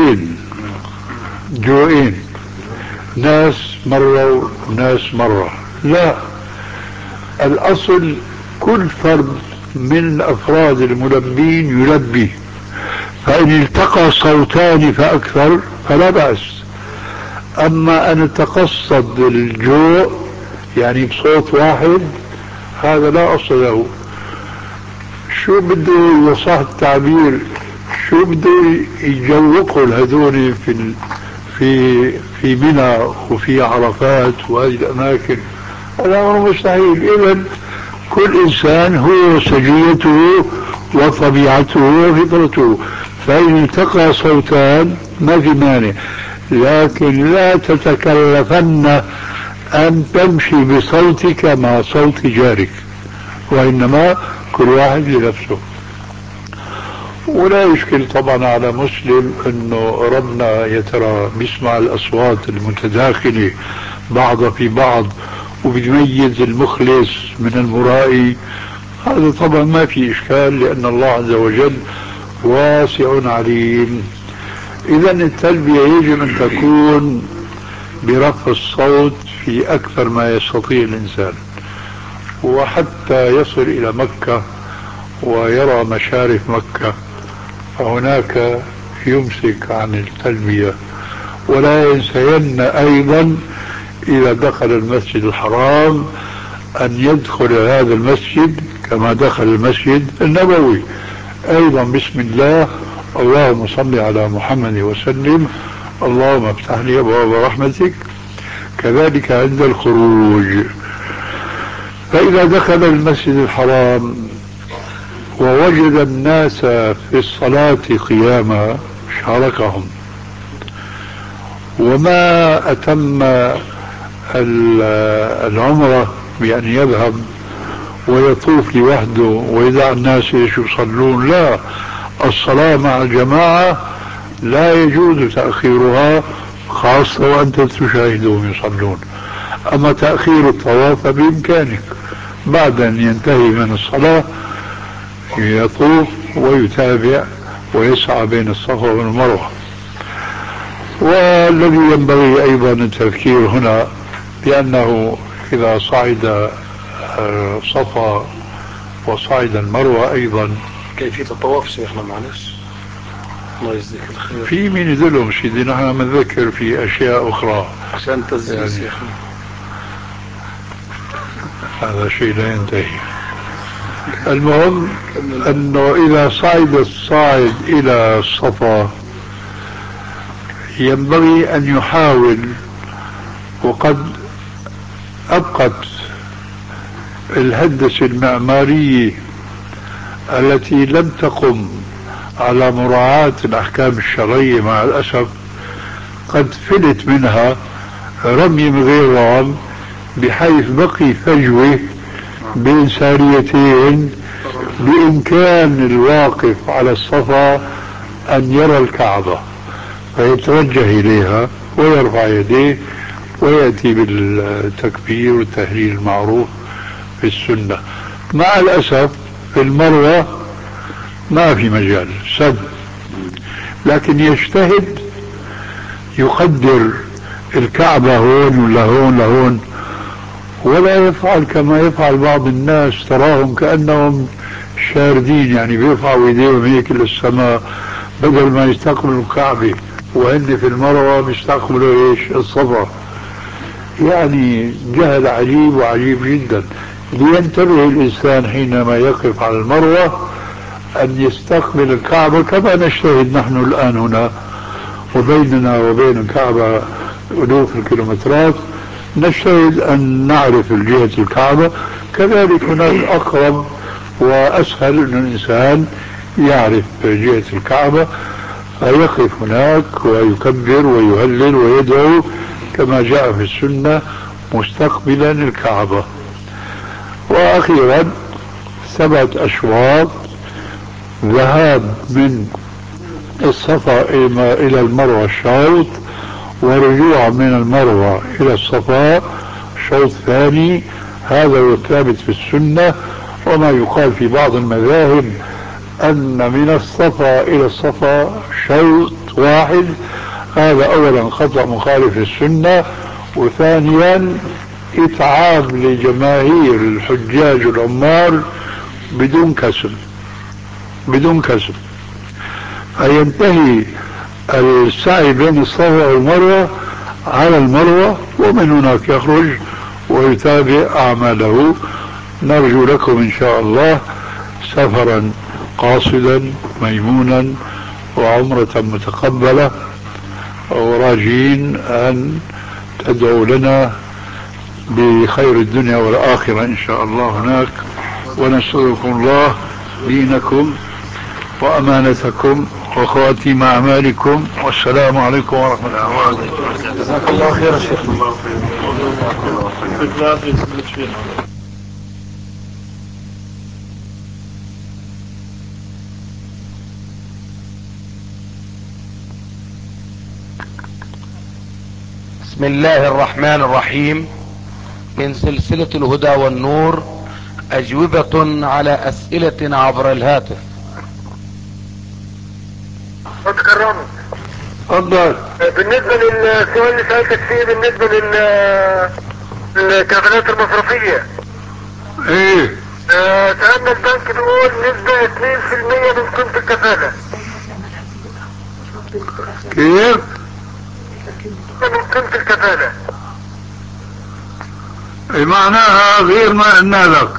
جوئين، ناس مرة وناس مرة. لا، الأصل كل فرد من أفراد الملبين يلبي، فإن التقى صوتان فأكثر فلا بأس. أما أن تقصد الجوء يعني بصوت واحد، هذا لا أصل له. شو بده يصح التعبير، شو بده يجوقوا هذول في منى وفي عرفات وهذه الأماكن؟ هذا أمر مستحيل. إذن كل إنسان هو سجيته وطبيعته وفطرته، فإن التقى صوتان ما في مانع، لكن لا تتكلفن أن تمشي بصوتك مع صوت جارك، وإنما كل واحد لنفسه. ولا يشكل طبعا على مسلم أنه ربنا يترى بيسمع الأصوات المتداخلة بعض في بعض وبيميز المخلص من المرائي، هذا طبعا ما في إشكال، لأن الله عز وجل واسع عليم. إذا التلبية يجب أن تكون برفع الصوت في أكثر ما يستطيع الإنسان، وحتى يصل إلى مكة ويرى مشارف مكة فهناك يمسك عن التلبية. ولا ينسين أيضا إذا دخل المسجد الحرام أن يدخل هذا المسجد كما دخل المسجد النبوي أيضا بسم الله، اللهم صل على محمد وسلم، اللهم افتح لي أبواب رحمتك. كذلك عند الخروج. فإذا دخل المسجد الحرام ووجد الناس في الصلاة قياما شاركهم، وما أتم العمرة بأن يذهب ويطوف لوحده ويدع الناس يصلون، لا، الصلاة مع الجماعة لا يجوز تأخيرها، خاصة وأنت تشاهدهم يصلون. أما تأخير الطواف بإمكانك، بعد أن ينتهي من الصلاة يطوف ويتابع ويسعى بين الصفا والمروة. والذي ينبغي أيضا التذكير هنا بأنه إذا صعد صفا وصعد المروة أيضا كيفية الطواف شيخنا معلش الله يجزيك الخير، في من يدلهم سيدي، نحن بنذكر في أشياء أخرى عشان تسجيل يعني شيخنا. هذا شيء لا ينتهي. المهم أنه إذا صعد الصاعد إلى الصفا ينبغي أن يحاول وقد أبقت الهندسة المعمارية التي لم تقم على مراعاة الأحكام الشرعية مع الأسف قد فلت منها رمي من غير رام، بحيث بقي فجوة بين ساريتين بإمكان الواقف على الصفا أن يرى الكعبة فيتوجه إليها ويرفع يديه ويأتي بالتكبير والتهليل المعروف في السنة. مع الأسف في المروة ما في مجال سد، لكن يجتهد يقدر الكعبة هون ولا هون لهون، ولا يفعل كما يفعل بعض الناس تراهم كأنهم شاردين، يعني بيرفعوا ايديهم هيك للسماء بدل ما يستقبلوا الكعبة، وهن في المروة بيستقبلوا ايش؟ الصفا. يعني جهل عجيب وعجيب جدا. لينتبه الإنسان حينما يقف على المروة أن يستقبل الكعبة كما نجتهد نحن الآن هنا، وبيننا وبين الكعبة ألوف الكيلومترات، نجتهد أن نعرف جهة الكعبة. كذلك هناك أقرب وأسهل أن الإنسان يعرف جهة الكعبة، فيقف هناك ويكبر ويهلل ويدعو كما جاء في السنة مستقبلا الكعبة. وأخيرا 7 أشواط ذهاب من الصفا إلى المروة شوط، ورجوع من المروة إلى الصفا شوط ثاني. هذا هو الثابت في السنة. وما يقال في بعض المذاهب أن من الصفا إلى الصفا شوط واحد، هذا أولا خطأ مخالف للسنة، وثانيا إتعاب لجماهير الحجاج والعمار بدون كسب فينتهي السعي بين الصفا والمروة على المروة، ومن هناك يخرج ويتابع أعماله. نرجو لكم إن شاء الله سفرا قاصدا ميمونا وعمرة متقبلة، وراجين أن تدعو لنا بخير الدنيا والآخرة إن شاء الله هناك. ونسألكم الله دينكم وأمانتكم وخواتيم أعمالكم، والسلام عليكم ورحمة الله. جزاك الله خير يا شيخ. بسم الله الرحمن الرحيم. من سلسلة الهدى والنور، أجوبة على أسئلة عبر الهاتف. وتكرمت. تفضل. بالنسبة للسؤال اللي سألتك فيه بالنسبة للكفالات المصرفية، ايه سألنا البنك بيقول نسبة 2% من قيمة الكفالة. كيف؟ من قيمة الكفالة. معناها غير ما قلنا لك،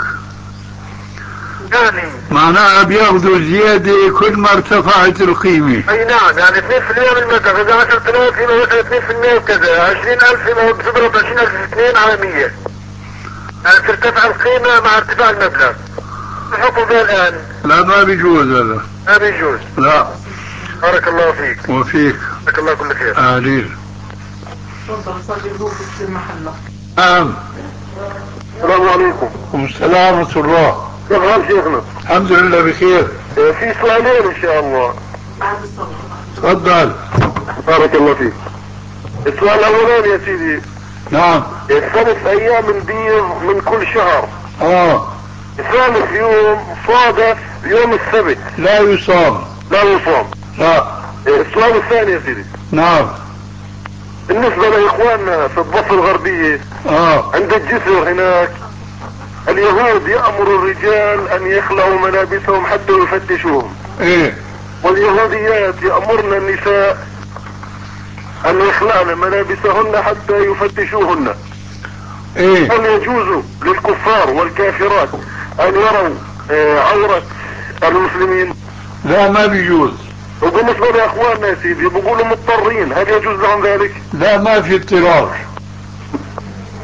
يعني معناها بياخذوا زيادة كل ما ارتفعت القيمة. اي نعم، يعني 2% من المبلغ، اذا 10,000 يبقى مثلا 2% وكذا، 20,000 يبقى بتضرب 20,000 في 2 على 100، يعني ترتفع القيمة مع ارتفاع المبلغ. الحكم بها الان؟ لا ما بيجوز هذا، ما بيجوز. لا. بارك الله فيك. وفيك. جزاك الله كل خير. آلين. تفضل صديق في المحلة. نعم. السلام عليكم. السلام ورحمة الله. كيف حال شيخنا؟ الحمد لله بخير. في سؤالين ان شاء الله. تفضل. بارك الله فيك. السؤال الاولاني يا سيدي، نعم. 5 ايام البيض من كل شهر، ثالث يوم صادف يوم السبت لا يصام. لا يصام. لا. السؤال الثاني يا سيدي، نعم. بالنسبة لاخواننا في الضفة الغربية عند الجسر هناك، اليهود يأمر الرجال ان يخلعوا ملابسهم حتى يفتشوهم. ايه. واليهوديات يأمرن النساء ان يخلعن ملابسهن حتى يفتشوهن. ايه. هل يجوز للكفار والكافرات ان يروا عورة المسلمين؟ لا ما بيجوز. وبالنسبة لاخواننا يا سيدي بيقولوا مضطرين، هل يجوز لهم ذلك؟ لا ما في اضطرار.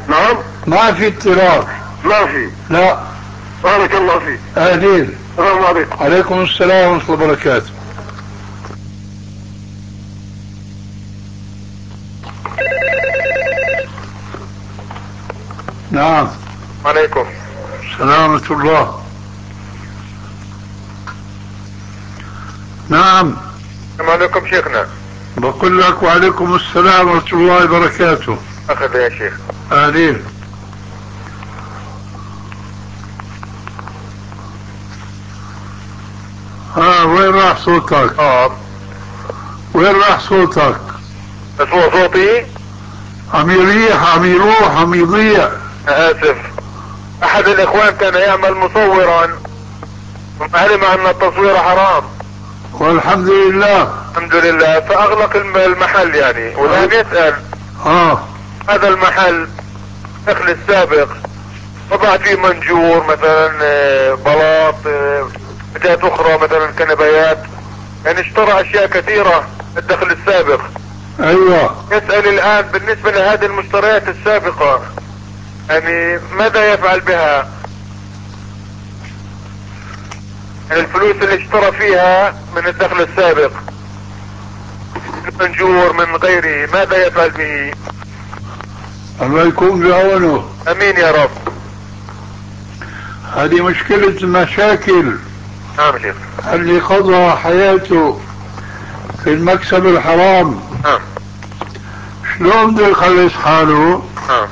نعم. ما في اضطراب. ما في. لا. بارك الله فيك. اهلين. السلام عليكم. عليكم السلام ورحمة الله وبركاته. نعم. عليكم. سلامة الله. نعم. السلام عليكم شيخنا. بقول لك وعليكم السلام ورحمة الله وبركاته. أخذ يا شيخ. أهلين. وين راح صوتك؟ وين راح صوتك؟ بس هو صوتي عم يريح، عم يروح، عم يضيع. آسف. أحد الإخوان كان يعمل مصورا وعلم أن التصوير حرام. والحمد لله. الحمد لله. فأغلق المحل يعني، والآن يسأل هذا المحل الدخل السابق وضع فيه منجور مثلا، بلاط، حاجات أخرى مثلا كنبيات، يعني اشترى أشياء كثيرة الدخل السابق. أيوة. يسأل الآن بالنسبة لهذه المشتريات السابقة يعني ماذا يفعل بها؟ يعني الفلوس اللي اشترى فيها من الدخل السابق من منجور من غيره ماذا يفعل به؟ الله يكون بعونه. امين يا رب. هذه مشكلة مشاكل. نعم شيخ. اللي قضى حياته في المكسب الحرام شلون بده يخلص حاله؟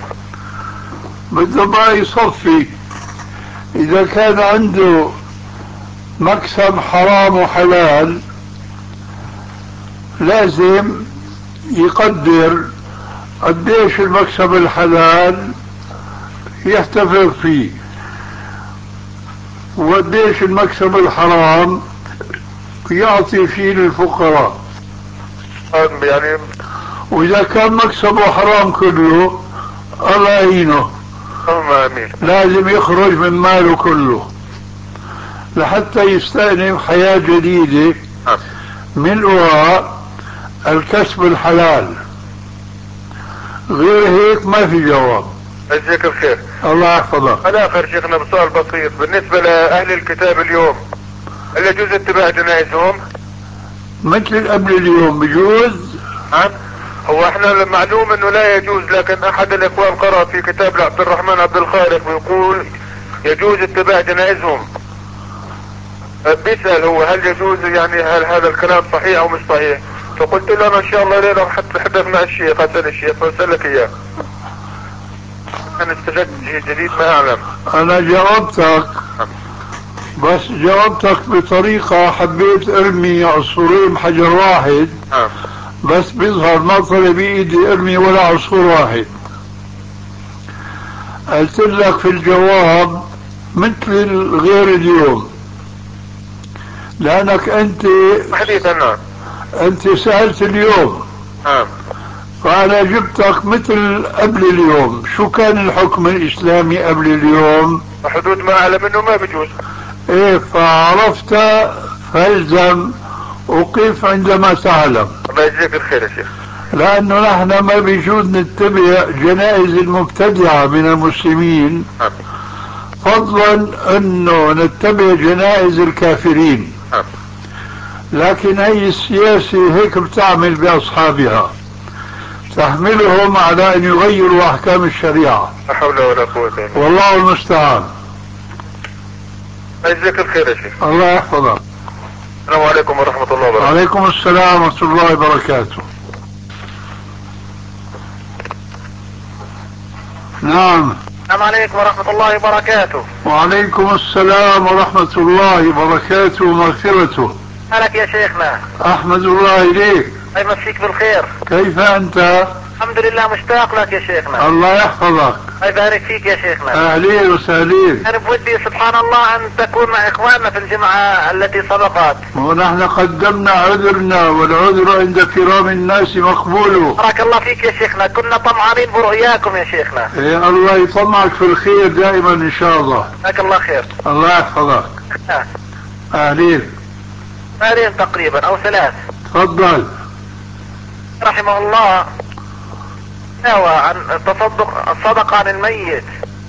بده بقى يصفي. اذا كان عنده مكسب حرام وحلال لازم يقدر قديش المكسب الحلال يحتفظ فيه وقديش المكسب الحرام يعطي فيه للفقراء. يعني واذا كان مكسبه حرام كله الله يعينه. امين. لازم يخرج من ماله كله لحتى يستأنف حياة جديدة ملؤها الكسب الحلال. غير هيك ما في جواب. جزاك الخير. الله يحفظك. الاخر شيخنا بسؤال بسيط، بالنسبة لاهل الكتاب اليوم هل يجوز اتباع جنائزهم؟ مثل قبل اليوم بجوز؟ هو احنا المعلوم انه لا يجوز، لكن احد الاخوان قرأ في كتاب لعبد الرحمن عبد الخالق بيقول يجوز اتباع جنائزهم. بيسأل هو هل يجوز، يعني هل هذا الكلام صحيح او مش صحيح؟ فقلت له انا ان شاء الله ليلة حتى مع الشيخ اسأل الشيخ فاسألك اياه. انا استفدت شيء جديد ما اعلم. انا جاوبتك بس جاوبتك بطريقة حبيت ارمي عصفورين بحجر واحد. بس بيظهر ما طلع بايدي ارمي ولا عصفور واحد. قلت لك في الجواب مثل غير اليوم لانك انت حديثا انت سألت اليوم فانا جبتك مثل قبل اليوم. شو كان الحكم الاسلامي قبل اليوم؟ حدود ما اعلم انه ما بجوز. ايه فعرفت فالزم وقف عندما تعلم. الله يجزيك الخير يا شيخ. لانه نحن ما بيجوز نتبع جنائز المبتدعة من المسلمين فضلا انه نتبع جنائز الكافرين. لكن هي السياسة هيك بتعمل باصحابها، تحملهم على ان يغيروا احكام الشريعة. لا حول ولا قوة الا بالله. والله المستعان. يجزيك الخير يا شيخ. الله يحفظك. السلام عليكم ورحمة الله وبركاته. وعليكم السلام ورحمة الله وبركاته. نعم. السلام عليكم ورحمة الله وبركاته. وعليكم السلام ورحمة الله وبركاته ومغفرته. مالك يا شيخنا؟ أحمد الله إليك. الله يمسيك بالخير. كيف أنت؟ الحمد لله مشتاق لك يا شيخنا. الله يحفظك. الله يبارك فيك يا شيخنا. أهلين وسهلين. أنا بودي سبحان الله أن تكون مع إخواننا في الجمعة التي سبقت. ونحن قدمنا عذرنا والعذر عند كرام الناس مقبول. بارك الله فيك يا شيخنا، كنا طمعانين برؤياكم يا شيخنا. إيه الله يطمعك في الخير دائما إن شاء الله. جزاك الله خير. الله يحفظك. أهلين. سؤالين تقريبا أو ثلاث. تفضل. رحمه الله عن الصدقة عن الميت،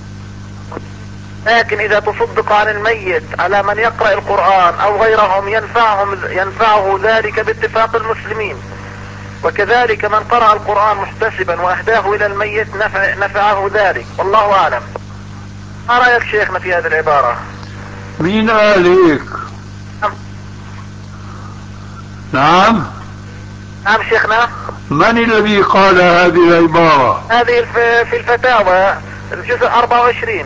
لكن اذا تصدق عن الميت على من يقرأ القرآن او غيرهم ينفعه ذلك باتفاق المسلمين، وكذلك من قرأ القرآن محتسبا واهداه الى الميت نفعه ذلك، والله اعلم. ما رأيك شيخنا في هذه العبارة؟ مين قال هيك؟ نعم نعم شيخنا. من الذي قال هذه العبارة؟ هذه في الفتاوى الجزء 24.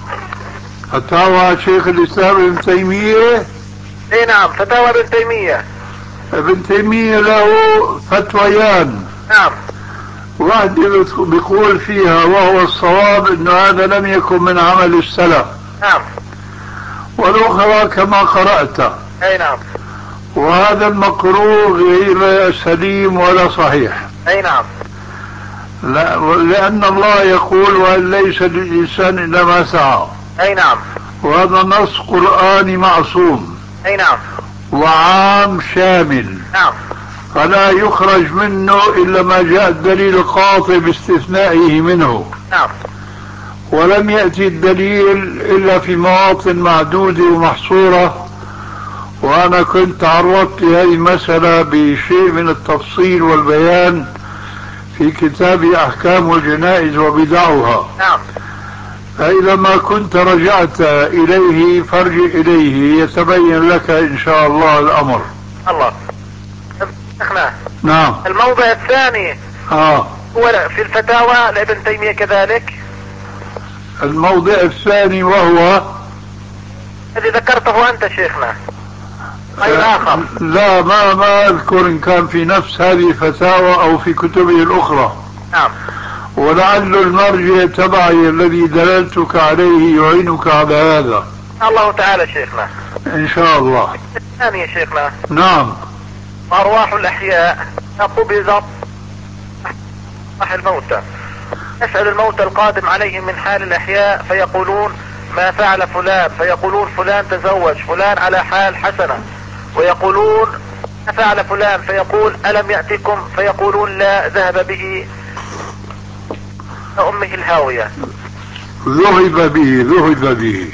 فتاوى شيخ الإسلام ابن تيمية؟ اي نعم، فتاوى ابن تيمية. ابن تيمية له فتويان. نعم. واحدة بيقول فيها وهو الصواب انه هذا لم يكن من عمل السلف. نعم. والاخرى كما قرأت. اي نعم. وهذا المقروء غير سليم ولا صحيح. اي نعم. لا، لأن الله يقول وأن ليس للإنسان إلا ما سعى. اي نعم. وهذا نص قرآني معصوم. اي نعم. وعام شامل. نعم. فلا يخرج منه إلا ما جاء الدليل القاطع باستثنائه منه. نعم. ولم يأتي الدليل إلا في مواطن معدودة ومحصورة، وأنا كنت تعرضت لهذه المسألة بشيء من التفصيل والبيان في كتاب أحكام الجنائز وبدعها. نعم. فإذا ما كنت رجعت إليه فارجع إليه يتبين لك إن شاء الله الأمر. الله. شيخنا. نعم. الموضع الثاني هو في الفتاوى لابن تيمية كذلك. الموضع الثاني وهو الذي ذكرته أنت شيخنا. أي آخر؟ لا، ما أذكر إن كان في نفس هذه الفتاوى أو في كتبه الأخرى. نعم. ولعل المرجع تبعي الذي دللتك عليه يعينك على هذا. الله تعالى شيخنا. إن شاء الله. الثاني يا شيخنا. نعم. أرواح الأحياء قبضت روح الموتى، يسأل الموتى القادم عليهم من حال الأحياء فيقولون ما فعل فلان، فيقولون فلان تزوج، فلان على حال حسنة، ويقولون ما فعل فلان، فيقول ألم يأتكم، فيقولون لا، ذهب به أمه الهاوية. ذهب به.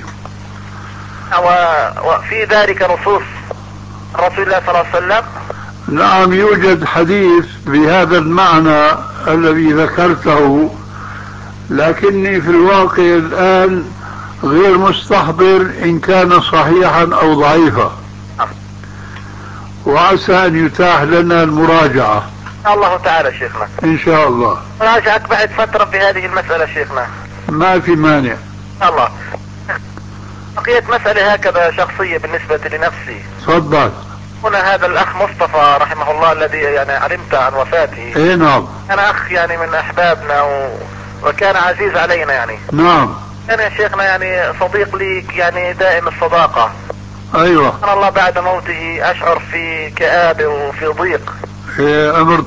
وفي ذلك نصوص رسول الله صلى الله عليه وسلم. نعم، يوجد حديث بهذا المعنى الذي ذكرته، لكني في الواقع الآن غير مستحضر إن كان صحيحا أو ضعيفا، وعسى أن يتاح لنا المراجعة الله تعالى شيخنا. إن شاء الله. راجعك بعد فترة في هذه المسألة شيخنا. ما في مانع. الله. بقيت مسألة هكذا شخصية بالنسبة لنفسي. تفضل. هنا هذا الأخ مصطفى رحمه الله الذي يعني علمت عن وفاته. إيه نعم. كان أخ يعني من أحبابنا وكان عزيز علينا يعني. نعم. كان يا شيخنا يعني صديق ليك يعني دائم الصداقة. أيوة. سبحان الله بعد موته أشعر في كآبة وفي ضيق. إيه، أمر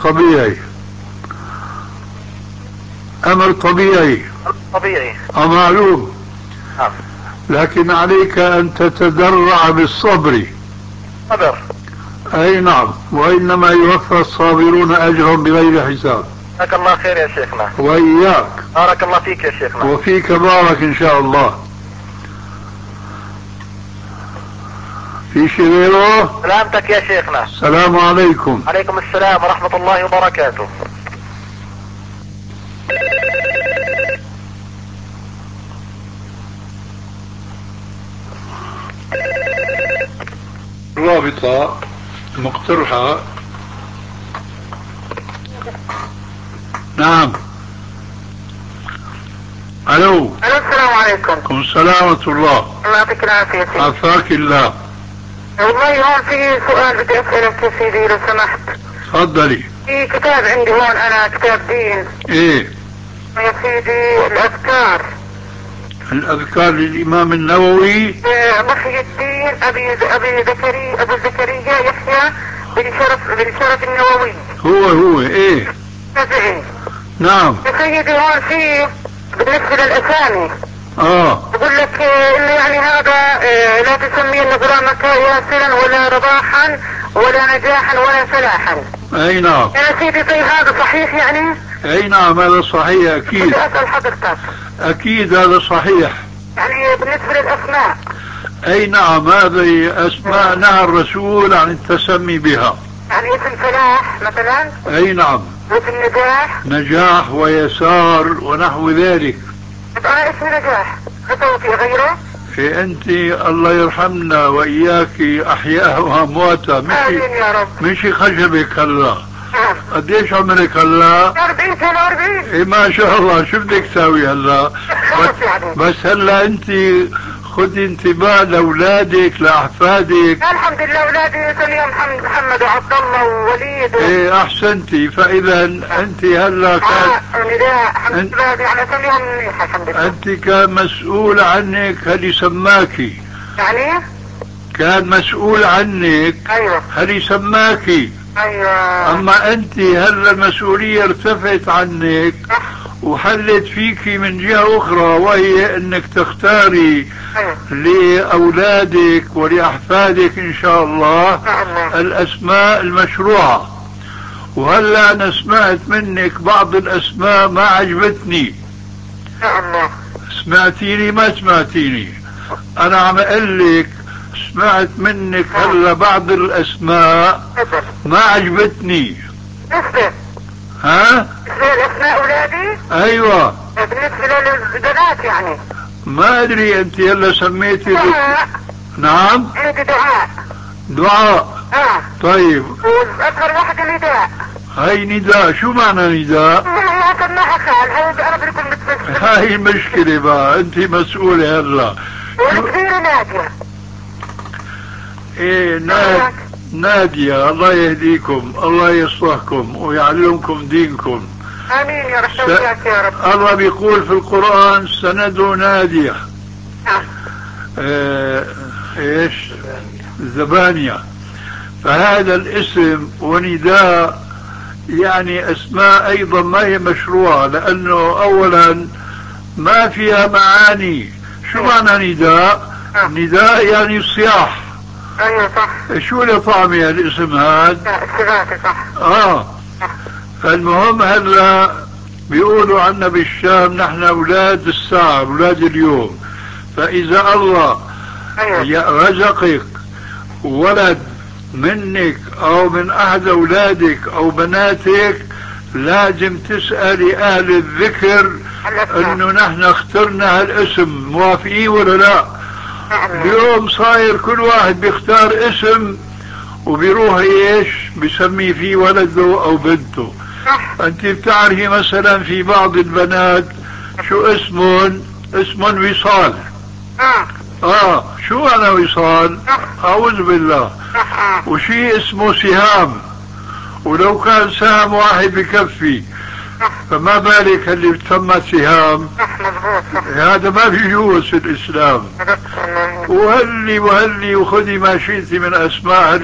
طبيعي. معلوم. نعم. لكن عليك أن تتدرع بالصبر. صبر. أي نعم، وإنما يوفى الصابرون أجرهم بغير حساب. جزاك الله خير يا شيخنا. وإياك. بارك الله فيك يا شيخنا. وفيك بارك إن شاء الله. في شيء غيره؟ سلامتك يا شيخنا. السلام عليكم. عليكم السلام ورحمة الله وبركاته. رابطة مقترحة. نعم. الو. السلام عليكم. السلام ورحمة الله. الله يعطيك العافية سيدي. عافاك الله. والله هون في سؤال بدي اسألك يا سيدي لو سمحت. تفضلي. في كتاب عندي هون انا كتاب دين. ايه يا سيدي الأذكار للإمام النووي. محي الدين أبو زكريا يحيى بن شرف النووي. هو ايه. نعم. يا سيدي هون في بالنسبة للأسامي يقول لك إنه يعني هذا لا تسمين غرامك ياسرا ولا رباحا ولا نجاحا ولا فلاحا. أي نعم. يا سيدي طيب هذا صحيح يعني اي نعم هذا صحيح اكيد. بدي اسأل حضرتك. اكيد هذا صحيح. يعني بالنسبة للاسماء. اي نعم هذه اسماء نهى الرسول عن التسمي بها. يعني اسم فلاح مثلا. اي نعم. واسم نجاح. نجاح ويسار ونحو ذلك. انا اسمي نجاح، خطوتي غيره. انت الله يرحمنا واياك احياء وامواتا، امين يا رب. مشي خشبك هلا. قديش عمرك هلا؟ 40 سنة. 40. ايه ما شاء الله. شو بدك تساوي هلا؟ بس هلا انت خذي انتباه لاولادك لاحفادك. الحمد لله اولادي سميهم محمد وعبد الله ووليد. ايه احسنتي. فاذا انت هلا كان الحمد لله يعني سميهم منيح الحمد لله. انت كان مسؤول عنك هل سماكي؟ يعني كان مسؤول عنك. ايوه. هل سماكي؟ ايوه. اما انت هلا المسؤولية ارتفعت عنك وحلت فيكي من جهة اخرى، وهي انك تختاري لاولادك ولاحفادك ان شاء الله الاسماء المشروعة. وهلا انا سمعت منك بعض الاسماء ما عجبتني. سمعتيني ما سمعتيني؟ انا عم اقول لك سمعت منك هلا بعض الاسماء ما عجبتني. ها؟ الاسماء اولادي؟ ايوه. بالنسبة للبنات يعني؟ ما ادري انت هلا سميتي دعاء. نعم؟ عندي دعاء. دعاء. طيب. واصغر واحدة نداء. هاي نداء. شو معنى نداء؟ سماها خال. هاي بقرب لكم بتفسر. هاي المشكلة بقى، انت مسؤولة هلا. والكبيرة نادية. ايه نادية. الله يهديكم، الله يصلحكم ويعلمكم دينكم. امين يا رب. يا رب. الله بيقول في القرآن سندوا نادية. ايش؟ زبانية. فهذا الاسم ونداء يعني اسماء ايضا ما هي مشروعة، لانه اولا ما فيها معاني. شو معنى نداء؟ نداء يعني صياح. ايوه صح. شو اللي طعمي الاسم هذا؟ استغاثة صح. فالمهم هلا بيقولوا عنا بالشام نحن اولاد الساعة، اولاد اليوم. فاذا الله رزقك ولد منك او من احد اولادك او بناتك لازم تسألي اهل الذكر انه نحن اخترنا هالاسم، موافقين ولا لا؟ اليوم صاير كل واحد بيختار اسم وبيروح ايش بسمي فيه ولده او بنته. انت بتعرفي مثلا في بعض البنات شو اسمهم وصال. شو انا وصال؟ اعوذ بالله. وشي اسمه سهام، ولو كان سهم واحد بكفي، فما بالك اللي بتسمى سهام. هذا ما بيجوز في الاسلام. وهلي وخذي ما شئت من اسماء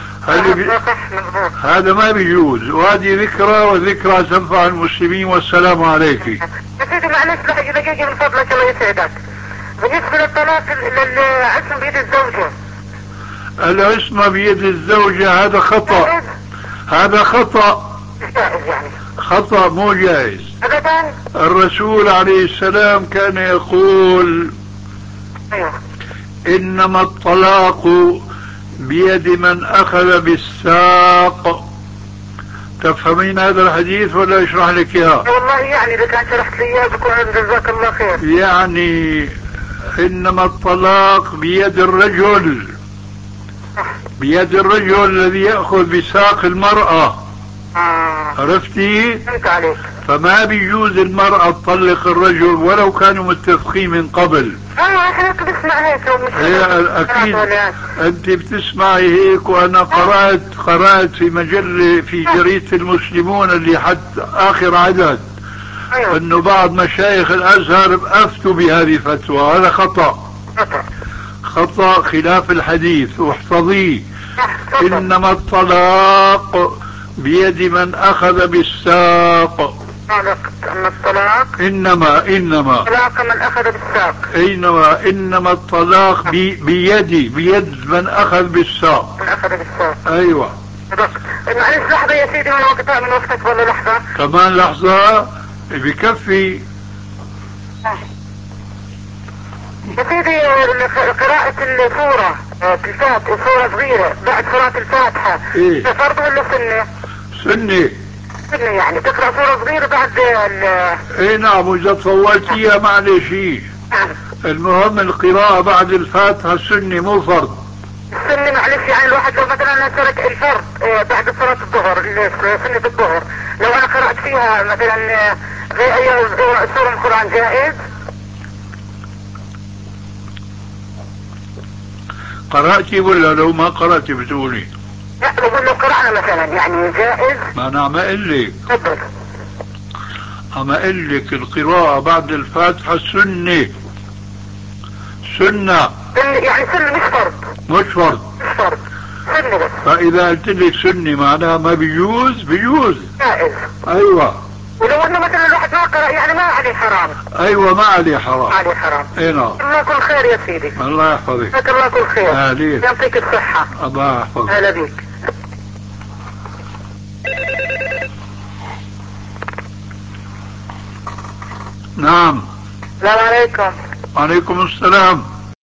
هذا ما بيجوز. وهذه ذكرى، وذكرى تنفع المسلمين. والسلام عليك. سيدي معلش دقيقة من فضلك الله يسعدك. بالنسبة للطلاق الاسم بيد الزوجة. الاسم بيد الزوجة هذا خطأ. هذا خطأ. يعني خطأ مو جائز ابدا. الرسول عليه السلام كان يقول انما الطلاق بيد من اخذ بالساق. تفهمين هذا الحديث ولا اشرح لك اياه؟ والله يعني اذا كان شرحت لي اياه بكون جزاك الله خير. يعني انما الطلاق بيد الرجل، بيد الرجل الذي يأخذ بساق المرأة. عرفتي؟ فهمت عليك. فما بيجوز المرأة تطلق الرجل ولو كانوا متفقين من قبل. ايوه احنا بنسمع هيك. اكيد انت بتسمعي هيك. وانا قرأت في مجلة في جريدة المسلمون اللي حتى اخر عدد انه بعض مشايخ الازهر افتوا بهذه الفتوى. هذا خطأ خلاف الحديث. واحفظيه انما الطلاق بيد من اخذ بالساق. اما الطلاق انما طلاق من اخذ بالساق. انما الطلاق بيد من اخذ بالساق. من اخذ بالساق. ايوه. معلش لحظة يا سيدي، وانا وقتها من وقتك ولا لحظة؟ كمان لحظة بكفي. يا سيدي قراءة السورة الفاتحة، سورة صغيرة بعد صلاة الفاتحة، إيه؟ فرض ولا سنة؟ سنة. سنة يعني تقرأ سورة صغيرة بعد اي نعم، واذا طولتيها معلش. المهم القراءة بعد الفاتحة سنة مو فرض. السنة معلش يعني الواحد لو مثلا ترك الفرض بعد صلاة الظهر، سنة الظهر، لو انا قرأت فيها مثلا غير اي سورة من القرآن جائز؟ قرأتي ولا لو ما قرأتي بتقولي؟ لا بقول لو قرأنا مثلا يعني جائز. ما انا عم اقول لك، تفضل. عم اقول لك القراءة بعد الفاتحة سنة. سنة يعني سنة مش فرض. مش فرض. مش فرض، سنة بس. فاذا قلت لك سنة معناها ما بيجوز، بيجوز. جائز. ايوه. ولو انه مثلا الواحد ما قرأ يعني ما عليه حرام. ايوه ما عليه حرام. ما عليه حرام. اي نعم. الله كل خير يا سيدي. الله يحفظك. جزاك الله كل خير. اهلين. يعطيك الصحة. الله يحفظك. اهلا بيك. نعم. السلام عليكم. وعليكم السلام.